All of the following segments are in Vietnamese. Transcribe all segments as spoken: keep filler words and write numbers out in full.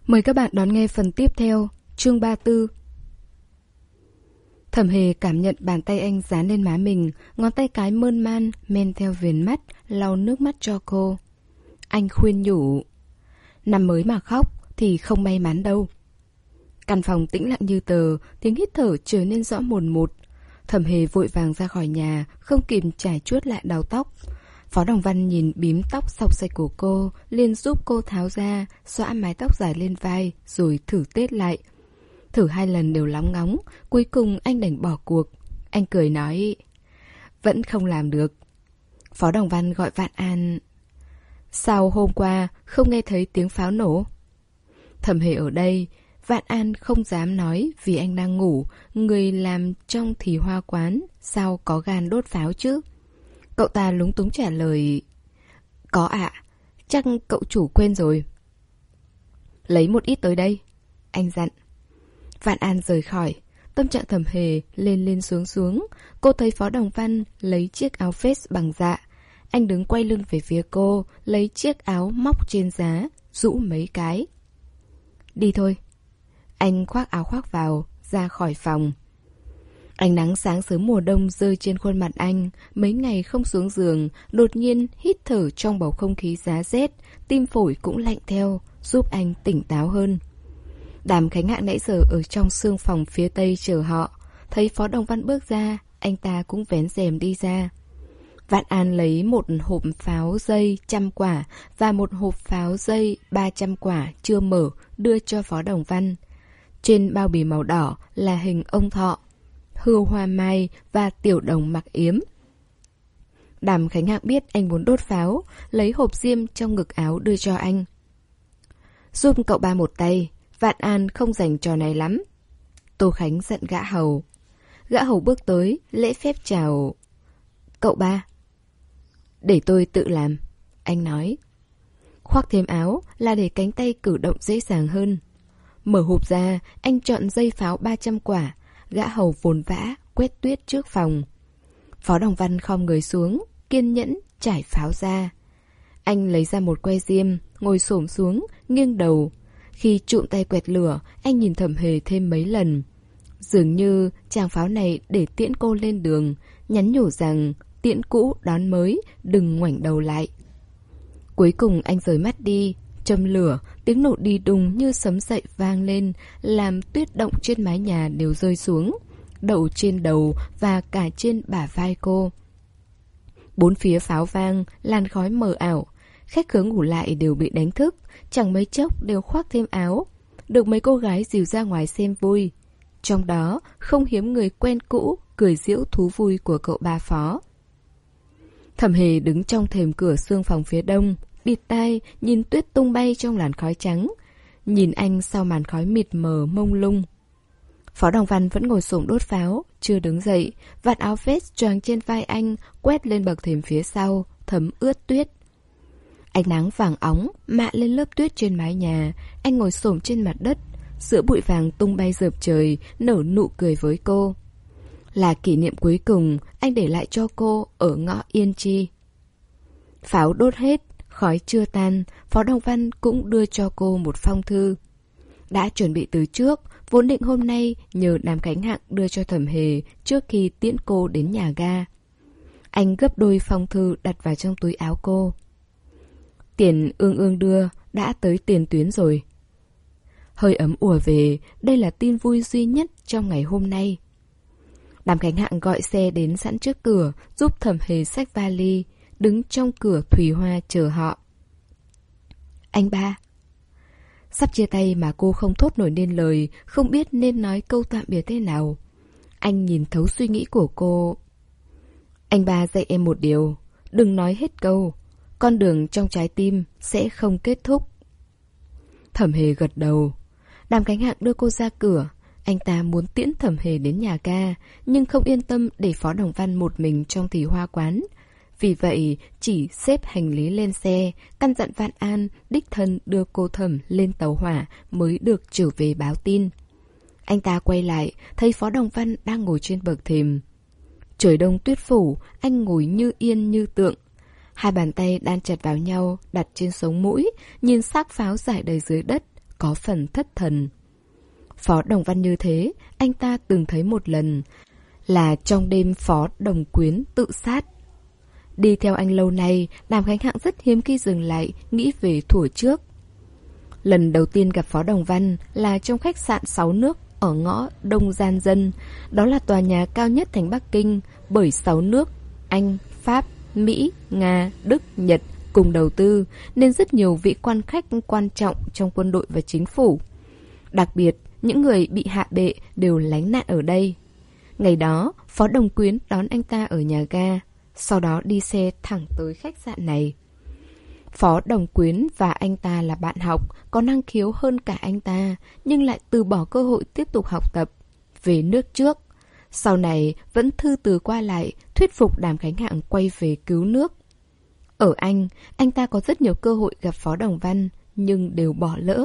Mời các bạn đón nghe phần tiếp theo, chương ba mươi tư. Thẩm Hề cảm nhận bàn tay anh dán lên má mình, ngón tay cái mơn man, men theo viền mắt, lau nước mắt cho cô. Anh khuyên nhủ, năm mới mà khóc thì không may mắn đâu. Căn phòng tĩnh lặng như tờ, tiếng hít thở trở nên rõ mồn một. Thẩm Hề vội vàng ra khỏi nhà, không kịp trải chuốt lại đầu tóc. Phó Đồng Văn nhìn bím tóc xộc xệch của cô, liền giúp cô tháo ra, xõa mái tóc dài lên vai, rồi thử tết lại. Thử hai lần đều lóng ngóng, cuối cùng anh đành bỏ cuộc. Anh cười nói, vẫn không làm được. Phó Đồng Văn gọi Vạn An. Sao hôm qua không nghe thấy tiếng pháo nổ? Thẩm Hề ở đây, Vạn An không dám nói vì anh đang ngủ, người làm trong thì hoa quán, sao có gan đốt pháo chứ? Cậu ta lúng túng trả lời, có ạ, à, chắc cậu chủ quên rồi. Lấy một ít tới đây, anh dặn. Vạn An rời khỏi, tâm trạng Thẩm Hề lên lên xuống xuống. Cô thấy Phó Đồng Văn lấy chiếc áo vest bằng dạ. Anh đứng quay lưng về phía cô, lấy chiếc áo móc trên giá, rũ mấy cái. Đi thôi. Anh khoác áo khoác vào, ra khỏi phòng. Ánh nắng sáng sớm mùa đông rơi trên khuôn mặt anh. Mấy ngày không xuống giường, đột nhiên hít thở trong bầu không khí giá rét, tim phổi cũng lạnh theo, giúp anh tỉnh táo hơn. Đàm Khánh Hạ nãy giờ ở trong sương phòng phía tây chờ họ. Thấy Phó Đồng Văn bước ra, anh ta cũng vén rèm đi ra. Vạn An lấy một hộp pháo dây trăm quả và một hộp pháo dây ba trăm quả chưa mở đưa cho Phó Đồng Văn. Trên bao bì màu đỏ là hình ông Thọ, Hưu Hoa Mai và Tiểu Đồng Mặc Yếm. Đàm Khánh Hạ biết anh muốn đốt pháo, lấy hộp diêm trong ngực áo đưa cho anh. Giúp cậu ba một tay, Vạn An không rành trò này lắm. Tô Khánh giận gã hầu. Gã hầu bước tới, lễ phép chào. Cậu ba. Để tôi tự làm, anh nói. Khoác thêm áo là để cánh tay cử động dễ dàng hơn. Mở hộp ra, anh chọn dây pháo ba trăm quả. Gã hầu vồn vã, quét tuyết trước phòng. Phó Đồng Văn khom người xuống, kiên nhẫn trải pháo ra. Anh lấy ra một que diêm, ngồi xổm xuống, nghiêng đầu. Khi trụm tay quẹt lửa, anh nhìn Thẩm Hề thêm mấy lần. Dường như tràng pháo này để tiễn cô lên đường, nhắn nhủ rằng tiễn cũ đón mới, đừng ngoảnh đầu lại. Cuối cùng anh rời mắt đi, châm lửa, tiếng nổ đi đùng như sấm dậy vang lên, làm tuyết động trên mái nhà đều rơi xuống, đậu trên đầu và cả trên bả vai cô. Bốn phía pháo vang, làn khói mờ ảo. Khách khứa ngủ lại đều bị đánh thức, chẳng mấy chốc đều khoác thêm áo. Được mấy cô gái dìu ra ngoài xem vui. Trong đó không hiếm người quen cũ cười giễu thú vui của cậu ba Phó. Thẩm Hề đứng trong thềm cửa sương phòng phía đông, bịt tai nhìn tuyết tung bay trong làn khói trắng. Nhìn anh sau màn khói mịt mờ mông lung. Phó Đồng Văn vẫn ngồi xổm đốt pháo, chưa đứng dậy. Vạt áo vest choàng trên vai anh quét lên bậc thềm phía sau, thấm ướt tuyết. Ánh nắng vàng óng mạ lên lớp tuyết trên mái nhà. Anh ngồi xổm trên mặt đất, giữa bụi vàng tung bay rợp trời, nở nụ cười với cô. Là kỷ niệm cuối cùng anh để lại cho cô ở ngõ Yên Chi. Pháo đốt hết, khói chưa tan, Phó Đồng Văn cũng đưa cho cô một phong thư. Đã chuẩn bị từ trước, vốn định hôm nay nhờ Đàm Khánh Hạng đưa cho Thẩm Hề trước khi tiễn cô đến nhà ga. Anh gấp đôi phong thư đặt vào trong túi áo cô. Tiền Ương Ương đưa đã tới tiền tuyến rồi. Hơi ấm ùa về, đây là tin vui duy nhất trong ngày hôm nay. Đàm Khánh Hạng gọi xe đến sẵn trước cửa, giúp Thẩm Hề xách vali, đứng trong cửa Thủy Hoa chờ họ. Anh ba. Sắp chia tay mà cô không thốt nổi nên lời, không biết nên nói câu tạm biệt thế nào. Anh nhìn thấu suy nghĩ của cô. Anh ba dạy em một điều, đừng nói hết câu. Con đường trong trái tim sẽ không kết thúc. Thẩm Hề gật đầu. Đàm Khánh Hạng đưa cô ra cửa. Anh ta muốn tiễn Thẩm Hề đến nhà ga, nhưng không yên tâm để Phó Đồng Văn một mình trong thì hoa quán. Vì vậy chỉ xếp hành lý lên xe, căn dặn Vạn An đích thân đưa cô Thẩm lên tàu hỏa mới được trở về báo tin. Anh ta quay lại, thấy Phó Đồng Văn đang ngồi trên bậc thềm. Trời đông tuyết phủ, anh ngồi như yên như tượng. Hai bàn tay đan chặt vào nhau, đặt trên sống mũi, nhìn xác pháo rải đầy dưới đất, có phần thất thần. Phó Đồng Văn như thế, anh ta từng thấy một lần, là trong đêm Phó Đồng Quyến tự sát. Đi theo anh lâu nay, Đàm Khánh Hạng rất hiếm khi dừng lại, nghĩ về thuở trước. Lần đầu tiên gặp Phó Đồng Văn là trong khách sạn Sáu Nước ở ngõ Đông Gian Dân. Đó là tòa nhà cao nhất thành Bắc Kinh, bởi sáu nước Anh, Pháp, Mỹ, Nga, Đức, Nhật cùng đầu tư, nên rất nhiều vị quan khách quan trọng trong quân đội và chính phủ. Đặc biệt, những người bị hạ bệ đều lánh nạn ở đây. Ngày đó, Phó Đồng Quyến đón anh ta ở nhà ga, sau đó đi xe thẳng tới khách sạn này. Phó Đồng Quyến và anh ta là bạn học, có năng khiếu hơn cả anh ta, nhưng lại từ bỏ cơ hội tiếp tục học tập, về nước trước. Sau này vẫn thư từ qua lại, thuyết phục Đàm Khánh Hạng quay về cứu nước. Ở Anh, anh ta có rất nhiều cơ hội gặp Phó Đồng Văn, nhưng đều bỏ lỡ.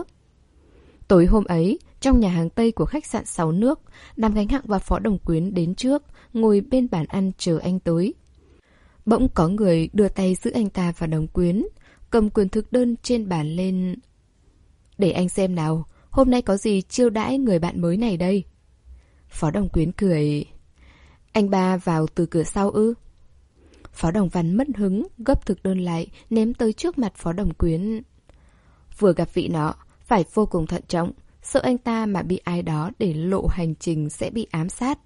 Tối hôm ấy, trong nhà hàng Tây của khách sạn Sáu Nước, Đàm Khánh Hạng và Phó Đồng Quyến đến trước, ngồi bên bàn ăn chờ anh tới. Bỗng có người đưa tay giữ anh ta và Đồng Quyến, cầm quyển thực đơn trên bàn lên. Để anh xem nào, hôm nay có gì chiêu đãi người bạn mới này đây? Phó Đồng Quyến cười. Anh ba vào từ cửa sau ư? Phó Đồng Văn mất hứng, gấp thực đơn lại, ném tới trước mặt Phó Đồng Quyến. Vừa gặp vị nọ, phải vô cùng thận trọng, sợ anh ta mà bị ai đó để lộ hành trình sẽ bị ám sát.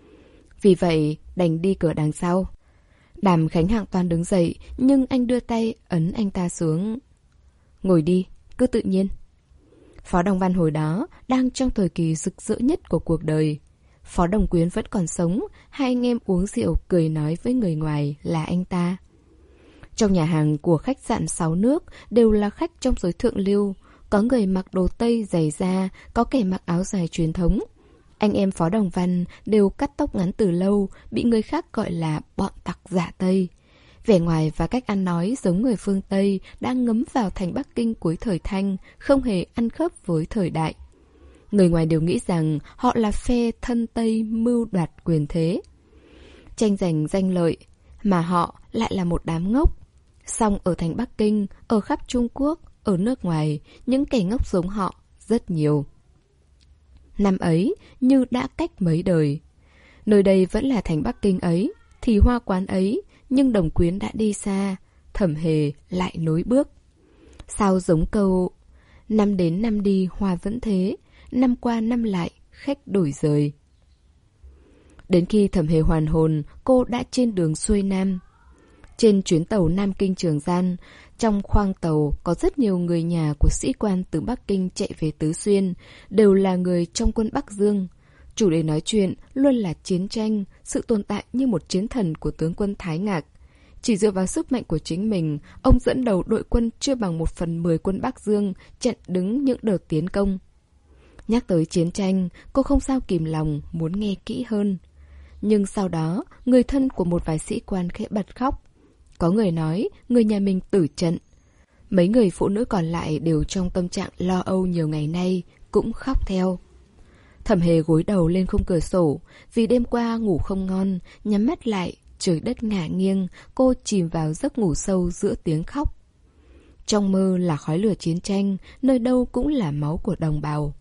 Vì vậy, đành đi cửa đằng sau. Đàm Khánh Hạng toan đứng dậy, nhưng anh đưa tay ấn anh ta xuống. Ngồi đi, cứ tự nhiên. Phó Đồng Văn hồi đó đang trong thời kỳ rực rỡ nhất của cuộc đời. Phó Đồng Quyến vẫn còn sống, hai anh em uống rượu cười nói với người ngoài là anh ta. Trong nhà hàng của khách sạn Sáu Nước đều là khách trong giới thượng lưu, có người mặc đồ Tây dày da, có kẻ mặc áo dài truyền thống. Anh em Phó Đồng Văn đều cắt tóc ngắn từ lâu, bị người khác gọi là bọn tặc giả Tây. Vẻ ngoài và cách ăn nói giống người phương Tây đang ngấm vào thành Bắc Kinh cuối thời Thanh, không hề ăn khớp với thời đại. Người ngoài đều nghĩ rằng họ là phe thân Tây mưu đoạt quyền thế, tranh giành danh lợi, mà họ lại là một đám ngốc. Song ở thành Bắc Kinh, ở khắp Trung Quốc, ở nước ngoài, những kẻ ngốc giống họ rất nhiều. Năm ấy, như đã cách mấy đời. Nơi đây vẫn là thành Bắc Kinh ấy, thì hoa quán ấy, nhưng Đồng Quyến đã đi xa, Thẩm Hề lại nối bước. Sao giống câu năm đến năm đi hoa vẫn thế, năm qua năm lại khách đổi rời. Đến khi Thẩm Hề hoàn hồn, cô đã trên đường xuôi Nam. Trên chuyến tàu Nam Kinh Trường Giang, trong khoang tàu có rất nhiều người nhà của sĩ quan từ Bắc Kinh chạy về Tứ Xuyên, đều là người trong quân Bắc Dương. Chủ đề nói chuyện luôn là chiến tranh, sự tồn tại như một chiến thần của tướng quân Thái Ngạc. Chỉ dựa vào sức mạnh của chính mình, ông dẫn đầu đội quân chưa bằng một phần mười quân Bắc Dương chặn đứng những đợt tiến công. Nhắc tới chiến tranh, cô không sao kìm lòng muốn nghe kỹ hơn. Nhưng sau đó, người thân của một vài sĩ quan khẽ bật khóc. Có người nói người nhà mình tử trận. Mấy người phụ nữ còn lại đều trong tâm trạng lo âu nhiều ngày nay, cũng khóc theo. Thẩm Hề gối đầu lên khung cửa sổ, vì đêm qua ngủ không ngon, nhắm mắt lại, trời đất ngả nghiêng, cô chìm vào giấc ngủ sâu giữa tiếng khóc. Trong mơ là khói lửa chiến tranh, nơi đâu cũng là máu của đồng bào.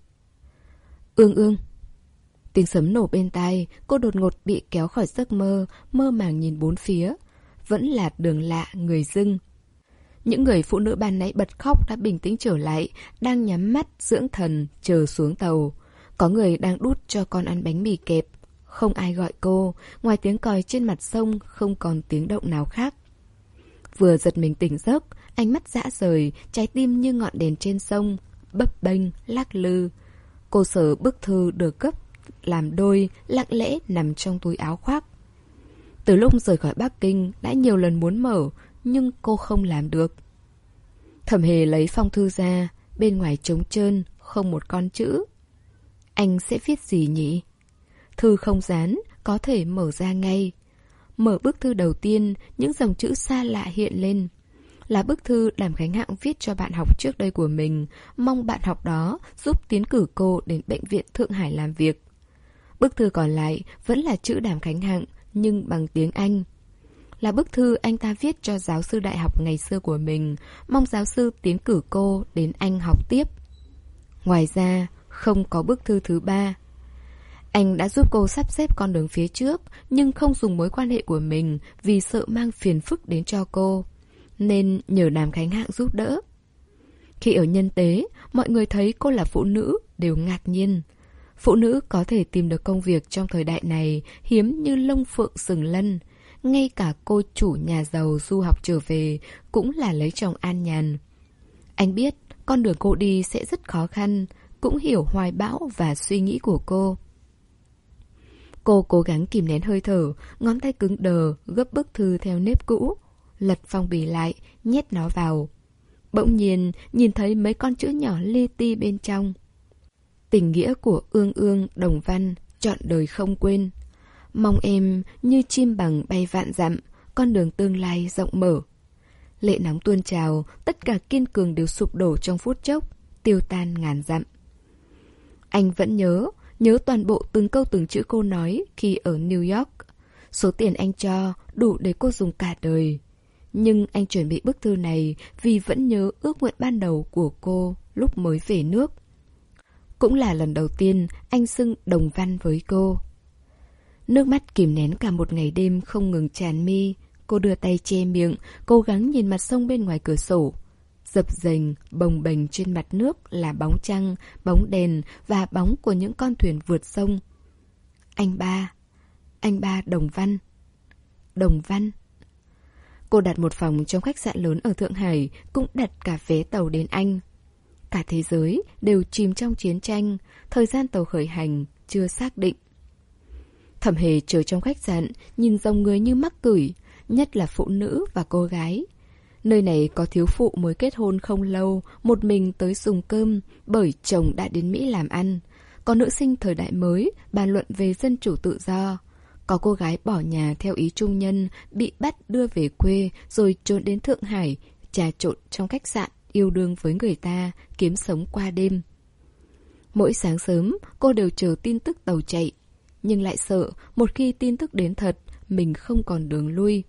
Ương ương. Tiếng sấm nổ bên tai, cô đột ngột bị kéo khỏi giấc mơ, mơ màng nhìn bốn phía. Vẫn là đường lạ, người dưng. Những người phụ nữ ban nãy bật khóc đã bình tĩnh trở lại, đang nhắm mắt, dưỡng thần, chờ xuống tàu. Có người đang đút cho con ăn bánh mì kẹp. Không ai gọi cô, ngoài tiếng còi trên mặt sông không còn tiếng động nào khác. Vừa giật mình tỉnh giấc, ánh mắt dã rời, trái tim như ngọn đèn trên sông, bấp bênh, lắc lư. Cô sở bức thư được gấp làm đôi, lặng lẽ nằm trong túi áo khoác. Từ lúc rời khỏi Bắc Kinh đã nhiều lần muốn mở, nhưng cô không làm được. Thẩm Hề lấy phong thư ra, bên ngoài trống trơn, không một con chữ. Anh sẽ viết gì nhỉ? Thư không dán, có thể mở ra ngay. Mở bức thư đầu tiên, những dòng chữ xa lạ hiện lên. Là bức thư Đàm Khánh Hạng viết cho bạn học trước đây của mình, mong bạn học đó giúp tiến cử cô đến bệnh viện Thượng Hải làm việc. Bức thư còn lại vẫn là chữ Đàm Khánh Hạng, nhưng bằng tiếng Anh. Là bức thư anh ta viết cho giáo sư đại học ngày xưa của mình, mong giáo sư tiến cử cô đến Anh học tiếp. Ngoài ra, không có bức thư thứ ba. Anh đã giúp cô sắp xếp con đường phía trước, nhưng không dùng mối quan hệ của mình vì sợ mang phiền phức đến cho cô, nên nhờ Đàm Khánh Hạng giúp đỡ. Khi ở nhân tế, mọi người thấy cô là phụ nữ đều ngạc nhiên. Phụ nữ có thể tìm được công việc trong thời đại này hiếm như lông phượng sừng lân. Ngay cả cô chủ nhà giàu du học trở về cũng là lấy chồng an nhàn. Anh biết con đường cô đi sẽ rất khó khăn, cũng hiểu hoài bão và suy nghĩ của cô. Cô cố gắng kìm nén hơi thở, ngón tay cứng đờ gấp bức thư theo nếp cũ, lật phong bì lại, nhét nó vào. Bỗng nhiên nhìn thấy mấy con chữ nhỏ li ti bên trong. Tình nghĩa của Ương Ương Đồng Văn, trọn đời không quên. Mong em như chim bằng bay vạn dặm, con đường tương lai rộng mở. Lệ nóng tuôn trào, tất cả kiên cường đều sụp đổ trong phút chốc, tiêu tan ngàn dặm. Anh vẫn nhớ, nhớ toàn bộ từng câu từng chữ cô nói khi ở New York. Số tiền anh cho đủ để cô dùng cả đời. Nhưng anh chuẩn bị bức thư này vì vẫn nhớ ước nguyện ban đầu của cô lúc mới về nước. Cũng là lần đầu tiên anh xưng Đồng Văn với cô. Nước mắt kìm nén cả một ngày đêm không ngừng tràn mi. Cô đưa tay che miệng, cố gắng nhìn mặt sông bên ngoài cửa sổ. Dập dềnh, bồng bềnh trên mặt nước là bóng trăng, bóng đèn và bóng của những con thuyền vượt sông. Anh ba, anh ba Đồng Văn. Đồng Văn. Cô đặt một phòng trong khách sạn lớn ở Thượng Hải, cũng đặt cả vé tàu đến Anh. Cả thế giới đều chìm trong chiến tranh, thời gian tàu khởi hành chưa xác định. Thẩm Hề chờ trong khách sạn, nhìn dòng người như mắc cửi, nhất là phụ nữ và cô gái. Nơi này có thiếu phụ mới kết hôn không lâu, một mình tới dùng cơm bởi chồng đã đến Mỹ làm ăn. Có nữ sinh thời đại mới bàn luận về dân chủ tự do. Có cô gái bỏ nhà theo ý trung nhân, bị bắt đưa về quê rồi trốn đến Thượng Hải, trà trộn trong khách sạn, yêu đương với người ta, kiếm sống qua đêm. Mỗi sáng sớm, cô đều chờ tin tức tàu chạy, nhưng lại sợ một khi tin tức đến thật, mình không còn đường lui.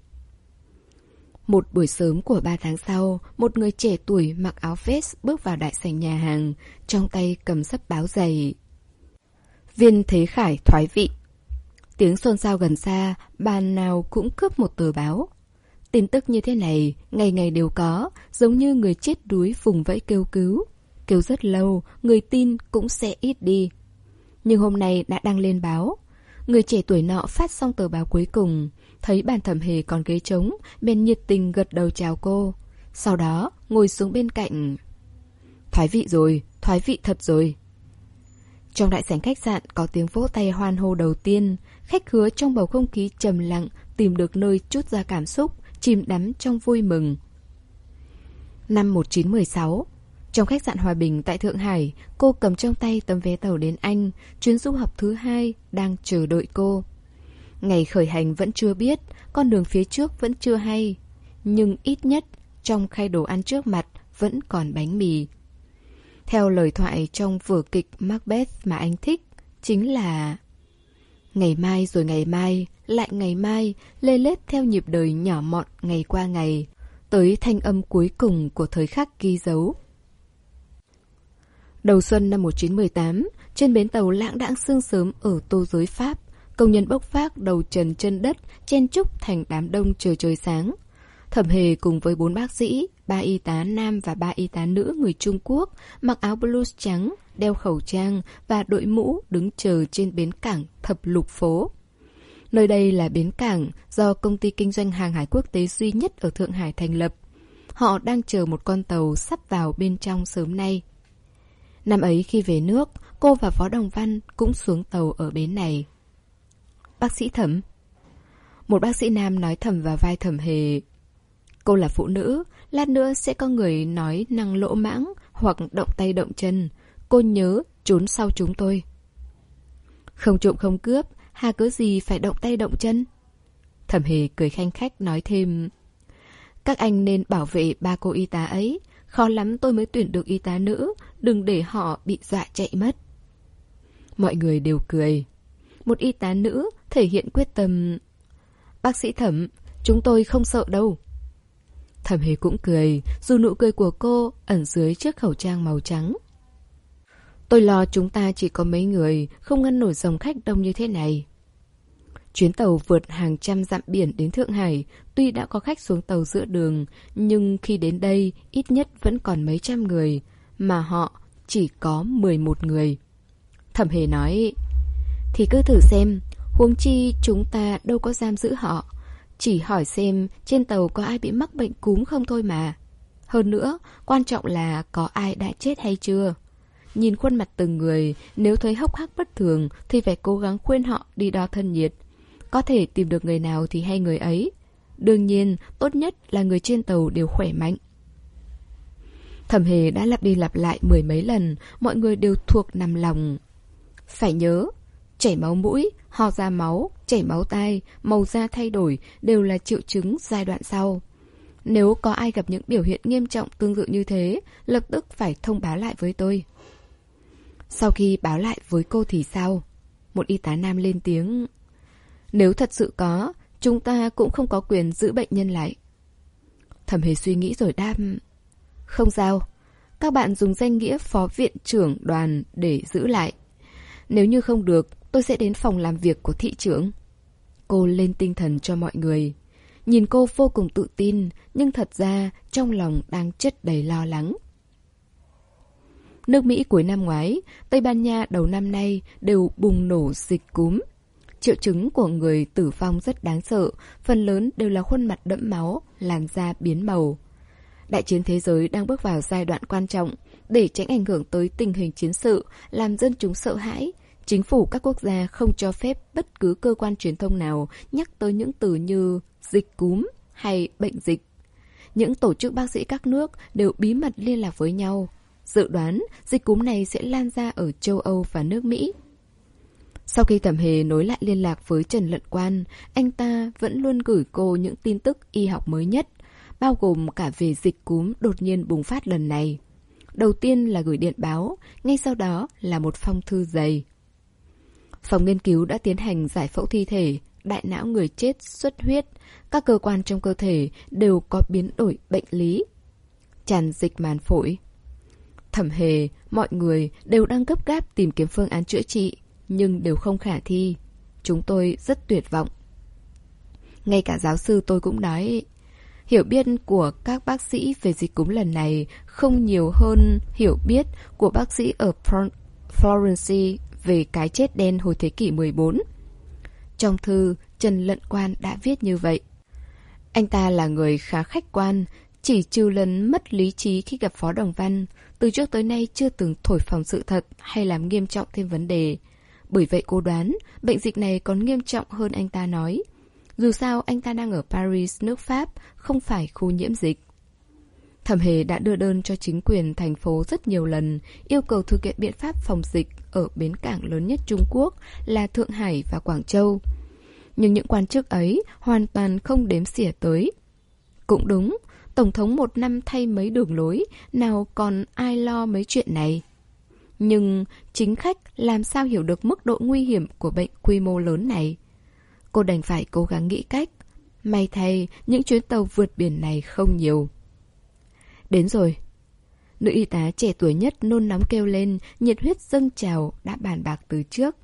Một buổi sớm của ba tháng sau, một người trẻ tuổi mặc áo vest bước vào đại sảnh nhà hàng, trong tay cầm sấp báo dày. Viên Thế Khải thoái vị. Tiếng xôn xao gần xa, bàn nào cũng cướp một tờ báo. Tin tức như thế này, ngày ngày đều có, giống như người chết đuối vùng vẫy kêu cứu. Kêu rất lâu, người tin cũng sẽ ít đi. Nhưng hôm nay đã đăng lên báo. Người trẻ tuổi nọ phát xong tờ báo cuối cùng, thấy bàn Thẩm Hề còn ghế trống, bèn nhiệt tình gật đầu chào cô. Sau đó, ngồi xuống bên cạnh. Thoái vị rồi, thoái vị thật rồi. Trong đại sảnh khách sạn có tiếng vỗ tay hoan hô đầu tiên. Khách khứa trong bầu không khí trầm lặng tìm được nơi trút ra cảm xúc, chìm đắm trong vui mừng. Năm một nghìn chín trăm mười sáu, trong khách sạn Hòa Bình tại Thượng Hải, cô cầm trong tay tấm vé tàu đến Anh, chuyến du học thứ hai đang chờ đợi cô. Ngày khởi hành vẫn chưa biết, con đường phía trước vẫn chưa hay, nhưng ít nhất trong khay đồ ăn trước mặt vẫn còn bánh mì. Theo lời thoại trong vở kịch Macbeth mà anh thích, chính là ngày mai rồi ngày mai, lại ngày mai, lê lết theo nhịp đời nhỏ mọn ngày qua ngày, tới thanh âm cuối cùng của thời khắc ghi dấu. Đầu xuân năm một nghìn chín trăm mười tám, trên bến tàu lãng đãng sương sớm ở Tô Giới Pháp, công nhân bốc vác đầu trần chân đất, chen chúc thành đám đông chờ trời sáng. Thẩm Hề cùng với bốn bác sĩ, ba y tá nam và ba y tá nữ người Trung Quốc, mặc áo blues trắng, đeo khẩu trang và đội mũ đứng chờ trên bến cảng Thập Lục Phố. Nơi đây là bến cảng do công ty kinh doanh hàng hải quốc tế duy nhất ở Thượng Hải thành lập. Họ đang chờ một con tàu sắp vào bên trong sớm nay. Năm ấy khi về nước, cô và Phó Đồng Văn cũng xuống tàu ở bến này. Bác sĩ Thẩm. Một bác sĩ nam nói thầm vào vai Thẩm Hề. Cô là phụ nữ, lát nữa sẽ có người nói năng lỗ mãng hoặc động tay động chân. Cô nhớ trốn sau chúng tôi. Không trộm không cướp, hà cớ gì phải động tay động chân? Thẩm Hề cười khanh khách nói thêm. Các anh nên bảo vệ ba cô y tá ấy. Khó lắm tôi mới tuyển được y tá nữ, đừng để họ bị dọa chạy mất. Mọi người đều cười. Một y tá nữ thể hiện quyết tâm. Bác sĩ Thẩm, chúng tôi không sợ đâu. Thẩm Hề cũng cười, dù nụ cười của cô ẩn dưới chiếc khẩu trang màu trắng. Tôi lo chúng ta chỉ có mấy người, không ngăn nổi dòng khách đông như thế này. Chuyến tàu vượt hàng trăm dặm biển đến Thượng Hải, tuy đã có khách xuống tàu giữa đường, nhưng khi đến đây ít nhất vẫn còn mấy trăm người, mà họ chỉ có mười một người. Thẩm Hề nói, thì cứ thử xem, huống chi chúng ta đâu có giam giữ họ. Chỉ hỏi xem trên tàu có ai bị mắc bệnh cúm không thôi mà. Hơn nữa, quan trọng là có ai đã chết hay chưa. Nhìn khuôn mặt từng người, nếu thấy hốc hác bất thường thì phải cố gắng khuyên họ đi đo thân nhiệt. Có thể tìm được người nào thì hay người ấy. Đương nhiên, tốt nhất là người trên tàu đều khỏe mạnh. Thẩm Hề đã lặp đi lặp lại mười mấy lần, mọi người đều thuộc nằm lòng. Phải nhớ, chảy máu mũi, ho ra máu, chảy máu tai, màu da thay đổi đều là triệu chứng giai đoạn sau. Nếu có ai gặp những biểu hiện nghiêm trọng tương tự như thế, lập tức phải thông báo lại với tôi. Sau khi báo lại với cô thì sao? Một y tá nam lên tiếng. Nếu thật sự có, chúng ta cũng không có quyền giữ bệnh nhân lại. Thẩm Hề suy nghĩ rồi đáp. Không sao, các bạn dùng danh nghĩa phó viện trưởng đoàn để giữ lại. Nếu như không được, tôi sẽ đến phòng làm việc của thị trưởng. Cô lên tinh thần cho mọi người. Nhìn cô vô cùng tự tin, nhưng thật ra trong lòng đang chất đầy lo lắng. Nước Mỹ cuối năm ngoái, Tây Ban Nha đầu năm nay đều bùng nổ dịch cúm. Triệu chứng của người tử vong rất đáng sợ, phần lớn đều là khuôn mặt đẫm máu, làn da biến màu. Đại chiến thế giới đang bước vào giai đoạn quan trọng. Để tránh ảnh hưởng tới tình hình chiến sự, làm dân chúng sợ hãi, chính phủ các quốc gia không cho phép bất cứ cơ quan truyền thông nào nhắc tới những từ như dịch cúm hay bệnh dịch. Những tổ chức bác sĩ các nước đều bí mật liên lạc với nhau. Dự đoán dịch cúm này sẽ lan ra ở châu Âu và nước Mỹ. Sau khi Thẩm Hề nối lại liên lạc với Trần Lận Quan, anh ta vẫn luôn gửi cô những tin tức y học mới nhất, bao gồm cả về dịch cúm đột nhiên bùng phát lần này. Đầu tiên là gửi điện báo, ngay sau đó là một phong thư dày. Phòng nghiên cứu đã tiến hành giải phẫu thi thể, đại não người chết xuất huyết, các cơ quan trong cơ thể đều có biến đổi bệnh lý. Tràn dịch màng phổi. Thẩm Hề, mọi người đều đang gấp gáp tìm kiếm phương án chữa trị, nhưng đều không khả thi. Chúng tôi rất tuyệt vọng. Ngay cả giáo sư tôi cũng nói, hiểu biết của các bác sĩ về dịch cúm lần này không nhiều hơn hiểu biết của bác sĩ ở Florence về cái chết đen hồi thế kỷ mười bốn. Trong thư, Trần Lận Quan đã viết như vậy. Anh ta là người khá khách quan, chỉ trừ lần mất lý trí khi gặp Phó Đồng Văn, từ trước tới nay chưa từng thổi phồng sự thật hay làm nghiêm trọng thêm vấn đề. Bởi vậy cô đoán, bệnh dịch này còn nghiêm trọng hơn anh ta nói. Dù sao anh ta đang ở Paris, nước Pháp, không phải khu nhiễm dịch. Thẩm Hề đã đưa đơn cho chính quyền thành phố rất nhiều lần, yêu cầu thực hiện biện pháp phòng dịch ở bến cảng lớn nhất Trung Quốc là Thượng Hải và Quảng Châu. Nhưng những quan chức ấy hoàn toàn không đếm xỉa tới. Cũng đúng, Tổng thống một năm thay mấy đường lối, nào còn ai lo mấy chuyện này. Nhưng chính khách làm sao hiểu được mức độ nguy hiểm của bệnh quy mô lớn này? Cô đành phải cố gắng nghĩ cách. May thay, những chuyến tàu vượt biển này không nhiều. Đến rồi. Nữ y tá trẻ tuổi nhất nôn nóng kêu lên, nhiệt huyết dâng trào đã bàn bạc từ trước.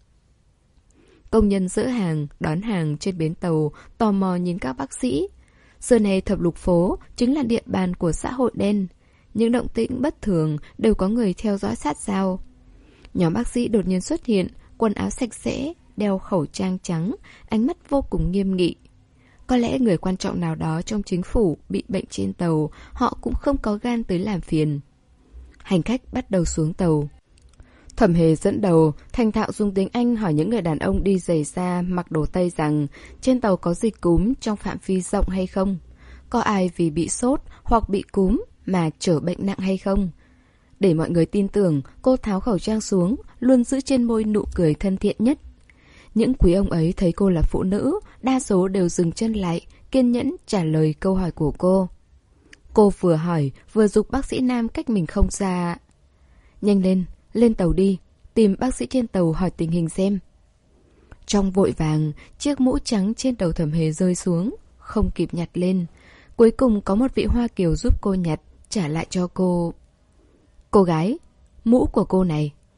Công nhân dỡ hàng, đón hàng trên bến tàu, tò mò nhìn các bác sĩ. Xưa này thập lục phố chính là địa bàn của xã hội đen. Những động tĩnh bất thường đều có người theo dõi sát sao. Nhóm bác sĩ đột nhiên xuất hiện, quần áo sạch sẽ, đeo khẩu trang trắng, ánh mắt vô cùng nghiêm nghị. Có lẽ người quan trọng nào đó trong chính phủ bị bệnh trên tàu, họ cũng không có gan tới làm phiền. Hành khách bắt đầu xuống tàu. Thẩm Hề dẫn đầu, thành thạo dùng tiếng Anh hỏi những người đàn ông đi giày da, mặc đồ Tây rằng trên tàu có dịch cúm trong phạm vi rộng hay không? Có ai vì bị sốt hoặc bị cúm mà trở bệnh nặng hay không? Để mọi người tin tưởng, cô tháo khẩu trang xuống, luôn giữ trên môi nụ cười thân thiện nhất. Những quý ông ấy thấy cô là phụ nữ, đa số đều dừng chân lại, kiên nhẫn trả lời câu hỏi của cô. Cô vừa hỏi, vừa giục bác sĩ nam cách mình không xa. Nhanh lên, lên tàu đi, tìm bác sĩ trên tàu hỏi tình hình xem. Trong vội vàng, chiếc mũ trắng trên đầu Thẩm Hề rơi xuống, không kịp nhặt lên. Cuối cùng có một vị Hoa Kiều giúp cô nhặt, trả lại cho cô. Cô gái, mũ của cô này,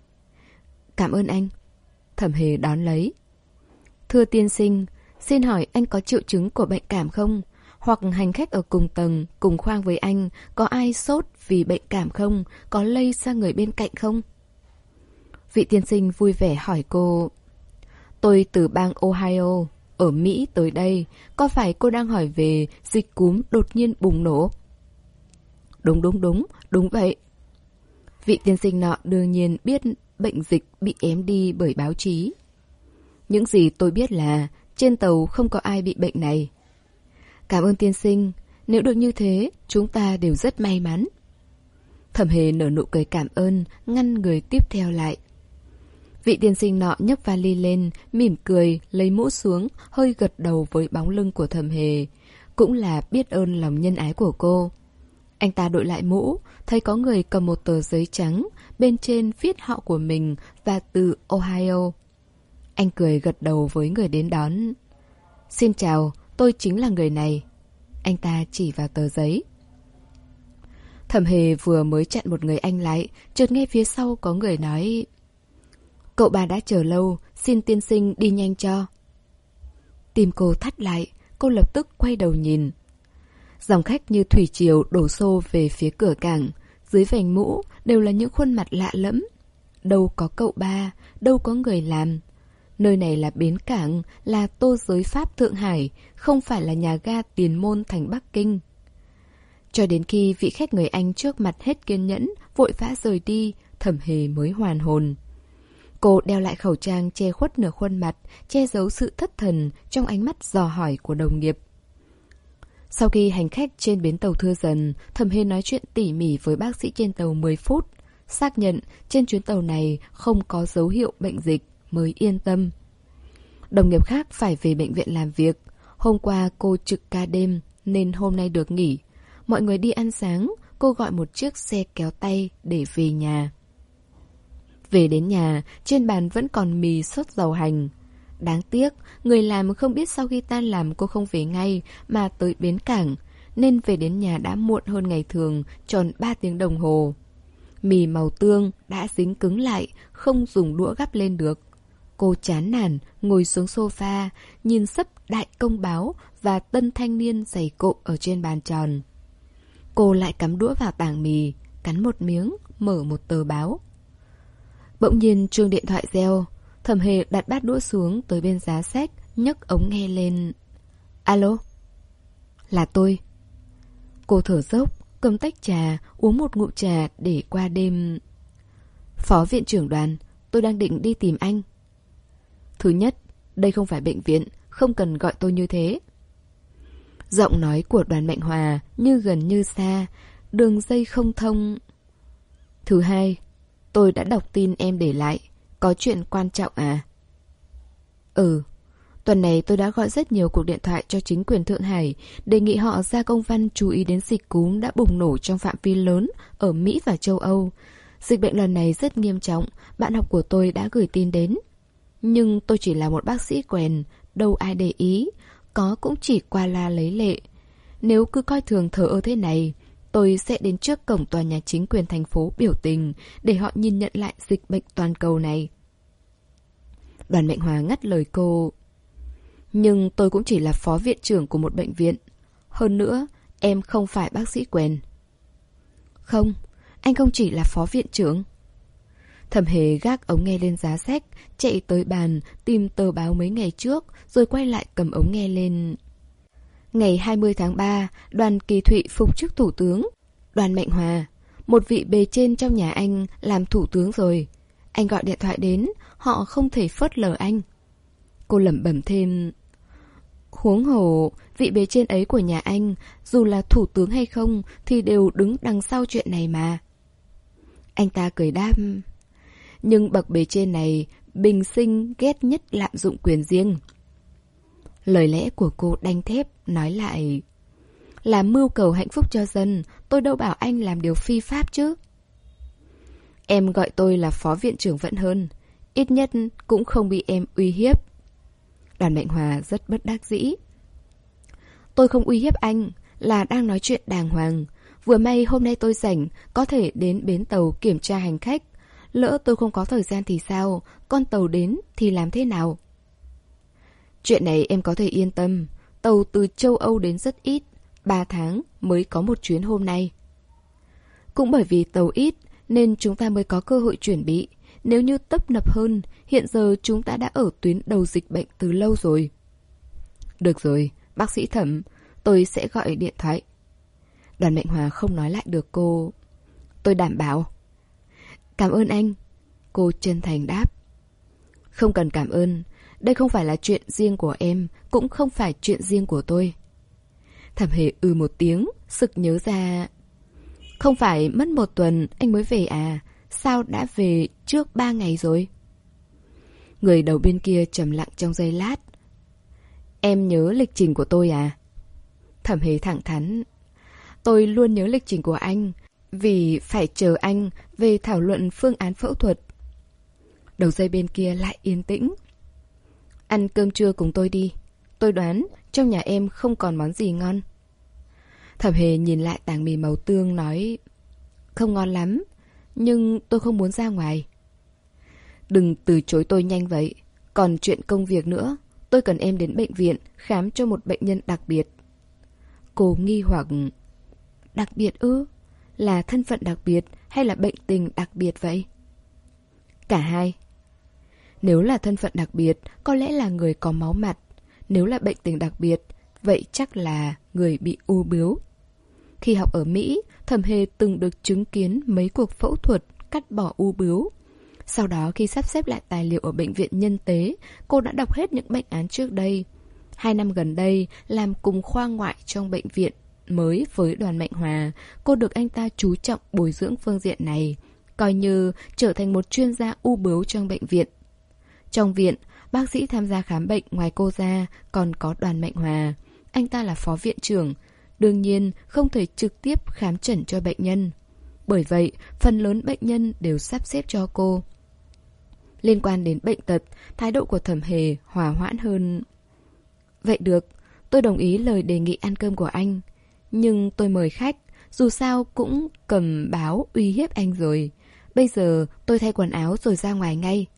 Cảm ơn anh. Thẩm Hề đón lấy. Thưa tiên sinh, xin hỏi anh có triệu chứng của bệnh cảm không? Hoặc hành khách ở cùng tầng, cùng khoang với anh, có ai sốt vì bệnh cảm không? Có lây sang người bên cạnh không? Vị tiên sinh vui vẻ hỏi cô. Tôi từ bang Ohio, ở Mỹ tới đây. Có phải cô đang hỏi về dịch cúm đột nhiên bùng nổ? Đúng đúng đúng, đúng vậy. Vị tiên sinh nọ đương nhiên biết bệnh dịch bị ém đi bởi báo chí. Những gì tôi biết là trên tàu không có ai bị bệnh này. Cảm ơn tiên sinh, nếu được như thế, chúng ta đều rất may mắn. Thẩm Hề nở nụ cười cảm ơn, ngăn người tiếp theo lại. Vị tiên sinh nọ nhấc vali lên, mỉm cười, lấy mũ xuống, hơi gật đầu với bóng lưng của Thẩm Hề. Cũng là biết ơn lòng nhân ái của cô. Anh ta đội lại mũ, thấy có người cầm một tờ giấy trắng, bên trên viết họ của mình và từ Ohio. Anh cười gật đầu với người đến đón. Xin chào, tôi chính là người này. Anh ta chỉ vào tờ giấy. Thẩm Hề vừa mới chặn một người anh lại, chợt nghe phía sau có người nói: Cậu bà đã chờ lâu, xin tiên sinh đi nhanh cho. Tim cô thắt lại, cô lập tức quay đầu nhìn. Dòng khách như thủy triều đổ xô về phía cửa cảng. Dưới vành mũ đều là những khuôn mặt lạ lẫm. Đâu có cậu ba, đâu có người làm. Nơi này là bến cảng, là tô giới Pháp Thượng Hải, không phải là nhà ga Tiền Môn thành Bắc Kinh. Cho đến khi vị khách người Anh trước mặt hết kiên nhẫn, vội vã rời đi, Thẩm Hề mới hoàn hồn. Cô đeo lại khẩu trang che khuất nửa khuôn mặt, che giấu sự thất thần trong ánh mắt dò hỏi của đồng nghiệp. Sau khi hành khách trên bến tàu thưa dần, Thẩm Hề nói chuyện tỉ mỉ với bác sĩ trên tàu mười phút, xác nhận trên chuyến tàu này không có dấu hiệu bệnh dịch, mới yên tâm. Đồng nghiệp khác phải về bệnh viện làm việc. Hôm qua cô trực ca đêm nên hôm nay được nghỉ. Mọi người đi ăn sáng, cô gọi một chiếc xe kéo tay để về nhà. Về đến nhà, trên bàn vẫn còn mì sốt dầu hành. Đáng tiếc, người làm không biết sau khi tan làm cô không về ngay mà tới bến cảng, nên về đến nhà đã muộn hơn ngày thường, tròn ba tiếng đồng hồ. Mì màu tương đã dính cứng lại, không dùng đũa gắp lên được. Cô chán nản, ngồi xuống sofa, nhìn sấp Đại Công Báo và Tân Thanh Niên dày cộm ở trên bàn tròn. Cô lại cắm đũa vào tảng mì, cắn một miếng, mở một tờ báo. Bỗng nhiên chuông điện thoại reo. Thẩm Hề đặt bát đũa xuống tới bên giá sách, nhấc ống nghe lên. Alo? Là tôi. Cô thở dốc, cầm tách trà, uống một ngụm trà để qua đêm. Phó viện trưởng Đoàn, tôi đang định đi tìm anh. Thứ nhất, đây không phải bệnh viện, không cần gọi tôi như thế. Giọng nói của Đoàn Mạnh Hòa như gần như xa, đường dây không thông. Thứ hai, tôi đã đọc tin em để lại, có chuyện quan trọng à? Ừ, tuần này tôi đã gọi rất nhiều cuộc điện thoại cho chính quyền Thượng Hải, đề nghị họ ra công văn chú ý đến dịch cúm đã bùng nổ trong phạm vi lớn ở Mỹ và châu Âu. Dịch bệnh lần này rất nghiêm trọng, bạn học của tôi đã gửi tin đến. Nhưng tôi chỉ là một bác sĩ quèn, đâu ai để ý, có cũng chỉ qua la lấy lệ. Nếu cứ coi thường thờ ơ thế này, tôi sẽ đến trước cổng tòa nhà chính quyền thành phố biểu tình để họ nhìn nhận lại dịch bệnh toàn cầu này. Đoàn Mạnh Hòa ngắt lời cô. Nhưng tôi cũng chỉ là phó viện trưởng của một bệnh viện. Hơn nữa, em không phải bác sĩ quèn. Không, anh không chỉ là phó viện trưởng. Thẩm Hề gác ống nghe lên giá sách, chạy tới bàn, tìm tờ báo mấy ngày trước, rồi quay lại cầm ống nghe lên. Ngày hai mươi tháng ba, Đoàn Kỳ Thụy phục chức thủ tướng. Đoàn Mạnh Hòa, một vị bề trên trong nhà anh làm thủ tướng rồi. Anh gọi điện thoại đến, họ không thể phớt lờ anh. Cô lẩm bẩm thêm. Huống hồ, vị bề trên ấy của nhà anh, dù là thủ tướng hay không, thì đều đứng đằng sau chuyện này mà. Anh ta cười đáp. Nhưng bậc bề trên này, bình sinh ghét nhất lạm dụng quyền riêng. Lời lẽ của cô đanh thép, nói lại. Làm mưu cầu hạnh phúc cho dân, tôi đâu bảo anh làm điều phi pháp chứ. Em gọi tôi là phó viện trưởng vẫn hơn, ít nhất cũng không bị em uy hiếp. Đoàn Mạnh Hòa rất bất đắc dĩ. Tôi không uy hiếp anh, là đang nói chuyện đàng hoàng. Vừa may hôm nay tôi rảnh, có thể đến bến tàu kiểm tra hành khách. Lỡ tôi không có thời gian thì sao? Con tàu đến thì làm thế nào? Chuyện này em có thể yên tâm. Tàu từ châu Âu đến rất ít, ba tháng mới có một chuyến hôm nay. Cũng bởi vì tàu ít nên chúng ta mới có cơ hội chuẩn bị. Nếu như tấp nập hơn, hiện giờ chúng ta đã ở tuyến đầu dịch bệnh từ lâu rồi. Được rồi, bác sĩ Thẩm, tôi sẽ gọi điện thoại. Đoàn Mạnh Hòa không nói lại được cô. Tôi đảm bảo. Cảm ơn anh. Cô chân thành đáp. Không cần cảm ơn. Đây không phải là chuyện riêng của em, cũng không phải chuyện riêng của tôi. Thẩm Hề ừ một tiếng, sực nhớ ra. Không phải mất một tuần anh mới về à? Sao đã về trước ba ngày rồi? Người đầu bên kia trầm lặng trong giây lát. Em nhớ lịch trình của tôi à? Thẩm Hề thẳng thắn. Tôi luôn nhớ lịch trình của anh, vì phải chờ anh về thảo luận phương án phẫu thuật. Đầu dây bên kia lại yên tĩnh. Ăn cơm trưa cùng tôi đi. Tôi đoán trong nhà em không còn món gì ngon. Thẩm Hề nhìn lại tảng mì màu tương nói. Không ngon lắm, nhưng tôi không muốn ra ngoài. Đừng từ chối tôi nhanh vậy. Còn chuyện công việc nữa. Tôi cần em đến bệnh viện khám cho một bệnh nhân đặc biệt. Cô nghi hoặc. Đặc biệt ư? Là thân phận đặc biệt hay là bệnh tình đặc biệt vậy? Cả hai. Nếu là thân phận đặc biệt, có lẽ là người có máu mặt. Nếu là bệnh tình đặc biệt, vậy chắc là người bị u bướu. Khi học ở Mỹ, Thẩm Hề từng được chứng kiến mấy cuộc phẫu thuật cắt bỏ u bướu. Sau đó khi sắp xếp lại tài liệu ở bệnh viện nhân tế, cô đã đọc hết những bệnh án trước đây. Hai năm gần đây, làm cùng khoa ngoại trong bệnh viện mới với Đoàn Mạnh Hòa, cô được anh ta chú trọng bồi dưỡng phương diện này, coi như trở thành một chuyên gia u bướu trong bệnh viện. Trong viện, bác sĩ tham gia khám bệnh ngoài cô ra còn có Đoàn Mạnh Hòa. Anh ta là phó viện trưởng, đương nhiên không thể trực tiếp khám chẩn cho bệnh nhân. Bởi vậy, phần lớn bệnh nhân đều sắp xếp cho cô. Liên quan đến bệnh tật, thái độ của Thẩm Hề hòa hoãn hơn. Vậy được, tôi đồng ý lời đề nghị ăn cơm của anh. Nhưng tôi mời khách, dù sao cũng cầm báo uy hiếp anh rồi. Bây giờ tôi thay quần áo rồi ra ngoài ngay.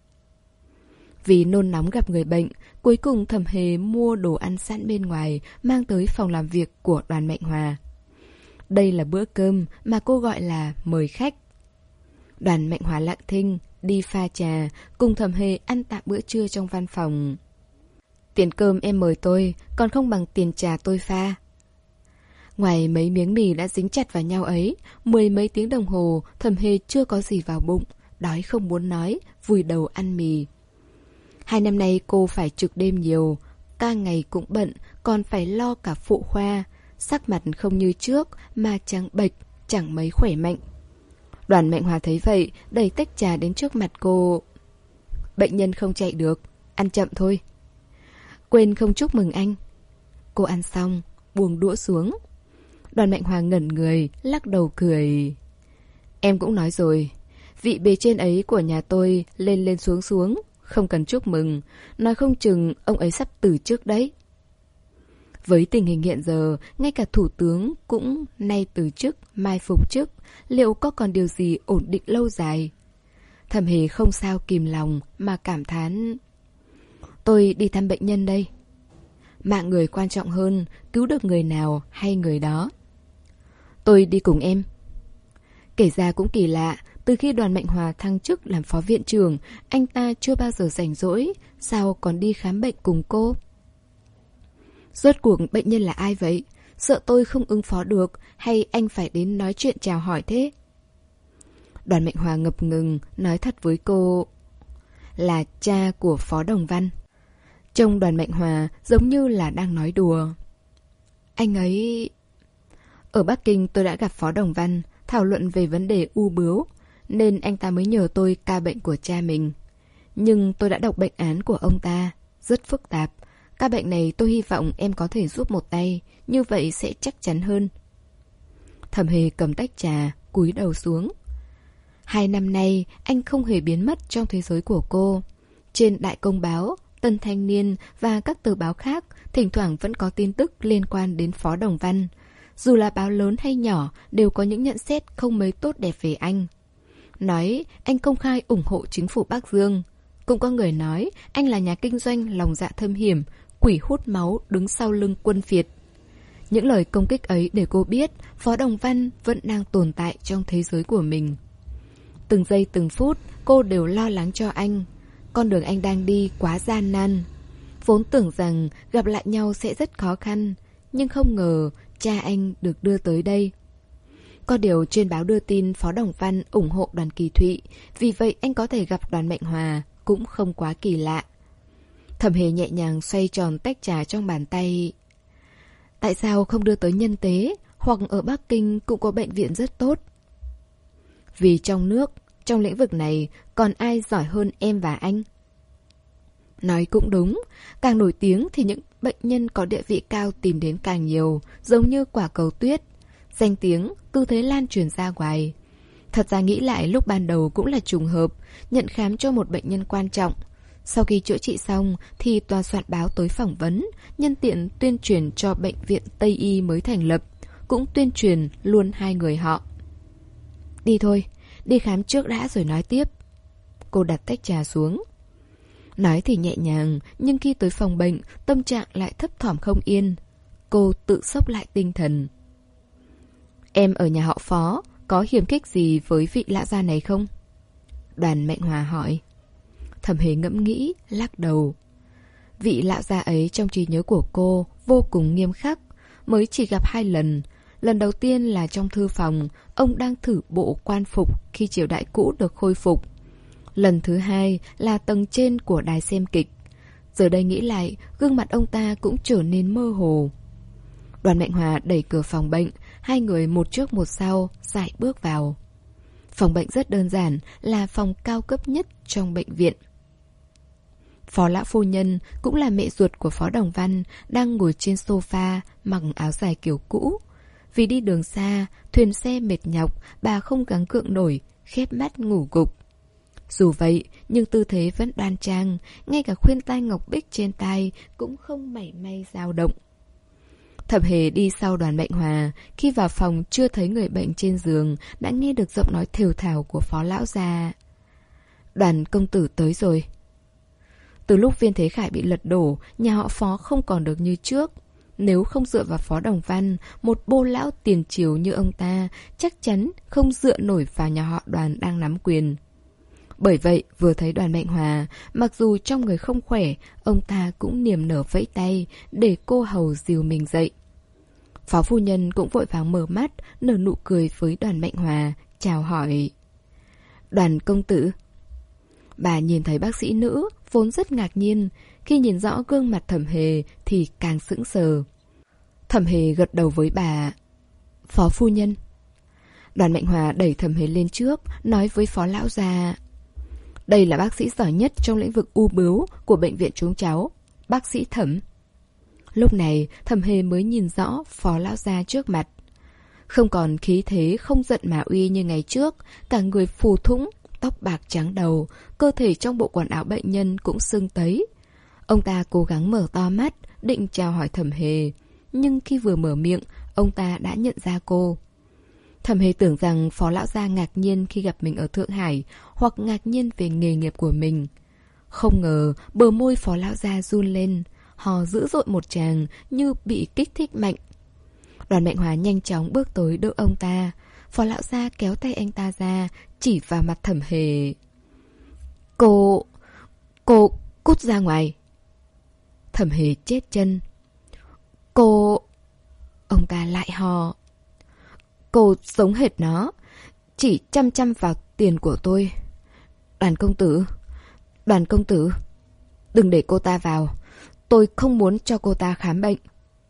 Vì nôn nóng gặp người bệnh, cuối cùng Thẩm Hề mua đồ ăn sẵn bên ngoài, mang tới phòng làm việc của Đoàn Mạnh Hòa. Đây là bữa cơm mà cô gọi là mời khách. Đoàn Mạnh Hòa lặng thinh, đi pha trà, cùng Thẩm Hề ăn tạm bữa trưa trong văn phòng. Tiền cơm em mời tôi, còn không bằng tiền trà tôi pha. Ngoài mấy miếng mì đã dính chặt vào nhau ấy, mười mấy tiếng đồng hồ, Thẩm Hề chưa có gì vào bụng, đói không muốn nói, vùi đầu ăn mì. Hai năm nay cô phải trực đêm nhiều, ca ngày cũng bận, còn phải lo cả phụ khoa. Sắc mặt không như trước mà trắng bệch, chẳng mấy khỏe mạnh. Đoàn Mạnh Hòa thấy vậy, đẩy tách trà đến trước mặt cô. Bệnh nhân không chạy được, ăn chậm thôi. Quên không chúc mừng anh. Cô ăn xong, buông đũa xuống. Đoàn Mạnh Hòa ngẩn người, lắc đầu cười. Em cũng nói rồi, vị bề trên ấy của nhà tôi lên lên xuống xuống, không cần chúc mừng, nói không chừng ông ấy sắp từ chức đấy. Với tình hình hiện giờ, ngay cả thủ tướng cũng nay từ chức, mai phục chức, liệu có còn điều gì ổn định lâu dài? Thẩm Hề không sao kìm lòng mà cảm thán. Tôi đi thăm bệnh nhân đây. Mạng người quan trọng hơn, cứu được người nào hay người đó. Tôi đi cùng em. Kể ra cũng kỳ lạ, từ khi Đoàn Mạnh Hòa thăng chức làm phó viện trưởng, anh ta chưa bao giờ rảnh rỗi, sao còn đi khám bệnh cùng cô? Rốt cuộc bệnh nhân là ai vậy? Sợ tôi không ứng phó được, hay anh phải đến nói chuyện chào hỏi thế? Đoàn Mạnh Hòa ngập ngừng, nói thật với cô. Là cha của Phó Đồng Văn. Trông Đoàn Mạnh Hòa giống như là đang nói đùa. Anh ấy... Ở Bắc Kinh tôi đã gặp Phó Đồng Văn, thảo luận về vấn đề u bướu, nên anh ta mới nhờ tôi ca bệnh của cha mình. Nhưng tôi đã đọc bệnh án của ông ta, rất phức tạp. Ca bệnh này tôi hy vọng em có thể giúp một tay, như vậy sẽ chắc chắn hơn. Thẩm Hề cầm tách trà, cúi đầu xuống. Hai năm nay, anh không hề biến mất trong thế giới của cô. Trên Đại Công Báo, Tân Thanh Niên và các tờ báo khác, thỉnh thoảng vẫn có tin tức liên quan đến Phó Đồng Văn. Dù là báo lớn hay nhỏ, đều có những nhận xét không mấy tốt đẹp về anh. nói anh công khai ủng hộ chính phủ Bắc Dương. Cũng có người nói anh là nhà kinh doanh lòng dạ thâm hiểm, quỷ hút máu đứng sau lưng quân Việt. Những lời công kích ấy để cô biết Phó Đồng Văn vẫn đang tồn tại trong thế giới của mình. Từng giây từng phút cô đều lo lắng cho anh. Con đường anh đang đi quá gian nan. Vốn tưởng rằng gặp lại nhau sẽ rất khó khăn, nhưng không ngờ cha anh được đưa tới đây. Có điều trên báo đưa tin Phó Đồng Văn ủng hộ Đoàn Kỳ Thụy, vì vậy anh có thể gặp Đoàn Mạnh Hòa cũng không quá kỳ lạ. Thẩm Hề nhẹ nhàng xoay tròn tách trà trong bàn tay. Tại sao không đưa tới Nhân Tế, hoặc ở Bắc Kinh cũng có bệnh viện rất tốt? Vì trong nước, trong lĩnh vực này còn ai giỏi hơn em và anh? Nói cũng đúng, càng nổi tiếng thì những bệnh nhân có địa vị cao tìm đến càng nhiều, giống như quả cầu tuyết. Danh tiếng cứ thế lan truyền ra ngoài. Thật ra nghĩ lại lúc ban đầu cũng là trùng hợp, nhận khám cho một bệnh nhân quan trọng. Sau khi chữa trị xong thì tòa soạn báo tới phỏng vấn, nhân tiện tuyên truyền cho bệnh viện Tây Y mới thành lập, cũng tuyên truyền luôn hai người họ. Đi thôi, đi khám trước đã rồi nói tiếp. Cô đặt tách trà xuống. Nói thì nhẹ nhàng, nhưng khi tới phòng bệnh, tâm trạng lại thấp thỏm không yên. Cô tự xốc lại tinh thần. Em ở nhà họ Phó, có hiềm khích gì với vị lão gia này không? Đoàn Mạnh Hòa hỏi. Thẩm Hề ngẫm nghĩ, lắc đầu. Vị lão gia ấy trong trí nhớ của cô vô cùng nghiêm khắc, mới chỉ gặp hai lần. Lần đầu tiên là trong thư phòng, ông đang thử bộ quan phục khi triều đại cũ được khôi phục. Lần thứ hai là tầng trên của đài xem kịch. Giờ đây nghĩ lại, gương mặt ông ta cũng trở nên mơ hồ. Đoàn Mạnh Hòa đẩy cửa phòng bệnh, hai người một trước một sau, sải bước vào. Phòng bệnh rất đơn giản, là phòng cao cấp nhất trong bệnh viện. Phó lão phu nhân, cũng là mẹ ruột của Phó Đồng Văn, đang ngồi trên sofa, mặc áo dài kiểu cũ. Vì đi đường xa, thuyền xe mệt nhọc, bà không gắng gượng nổi, khép mắt ngủ gục. Dù vậy, nhưng tư thế vẫn đoan trang, ngay cả khuyên tai ngọc bích trên tai cũng không mảy may dao động. Thẩm Hề đi sau Đoàn Mạnh Hòa, khi vào phòng chưa thấy người bệnh trên giường, đã nghe được giọng nói thều thào của Phó lão gia. Đoàn công tử tới rồi. Từ lúc Viên Thế Khải bị lật đổ, nhà họ Phó không còn được như trước. Nếu không dựa vào Phó Đồng Văn, một bô lão tiền triều như ông ta chắc chắn không dựa nổi vào nhà họ Đoàn đang nắm quyền. Bởi vậy, vừa thấy Đoàn Mạnh Hòa, mặc dù trong người không khỏe, ông ta cũng niềm nở vẫy tay để cô hầu dìu mình dậy. Phó phu nhân cũng vội vàng mở mắt, nở nụ cười với Đoàn Mạnh Hòa, chào hỏi. Đoàn công tử. Bà nhìn thấy bác sĩ nữ, vốn rất ngạc nhiên, khi nhìn rõ gương mặt Thẩm Hề thì càng sững sờ. Thẩm Hề gật đầu với bà. Phó phu nhân. Đoàn Mạnh Hòa đẩy Thẩm Hề lên trước, nói với Phó lão gia. Đây là bác sĩ giỏi nhất trong lĩnh vực u bướu của bệnh viện chúng cháu, bác sĩ Thẩm. Lúc này, Thẩm Hề mới nhìn rõ Phó lão gia trước mặt. Không còn khí thế không giận mà uy như ngày trước, cả người phù thủng, tóc bạc trắng đầu, cơ thể trong bộ quần áo bệnh nhân cũng sưng tấy. Ông ta cố gắng mở to mắt, định chào hỏi Thẩm Hề, nhưng khi vừa mở miệng, ông ta đã nhận ra cô. Thẩm Hề tưởng rằng Phó lão gia ngạc nhiên khi gặp mình ở Thượng Hải, hoặc ngạc nhiên về nghề nghiệp của mình. Không ngờ bờ môi Phó lão gia run lên, hò dữ dội một tràng như bị kích thích mạnh. Đoàn Mạnh Hòa nhanh chóng bước tới đỡ ông ta. Phó lão gia kéo tay anh ta ra, chỉ vào mặt Thẩm Hề. Cô... cô cút ra ngoài. Thẩm Hề chết chân. Cô... Ông ta lại hò. Cô giống hệt nó, chỉ chăm chăm vào tiền của tôi. Đoàn công tử, đoàn công tử, đừng để cô ta vào. Tôi không muốn cho cô ta khám bệnh.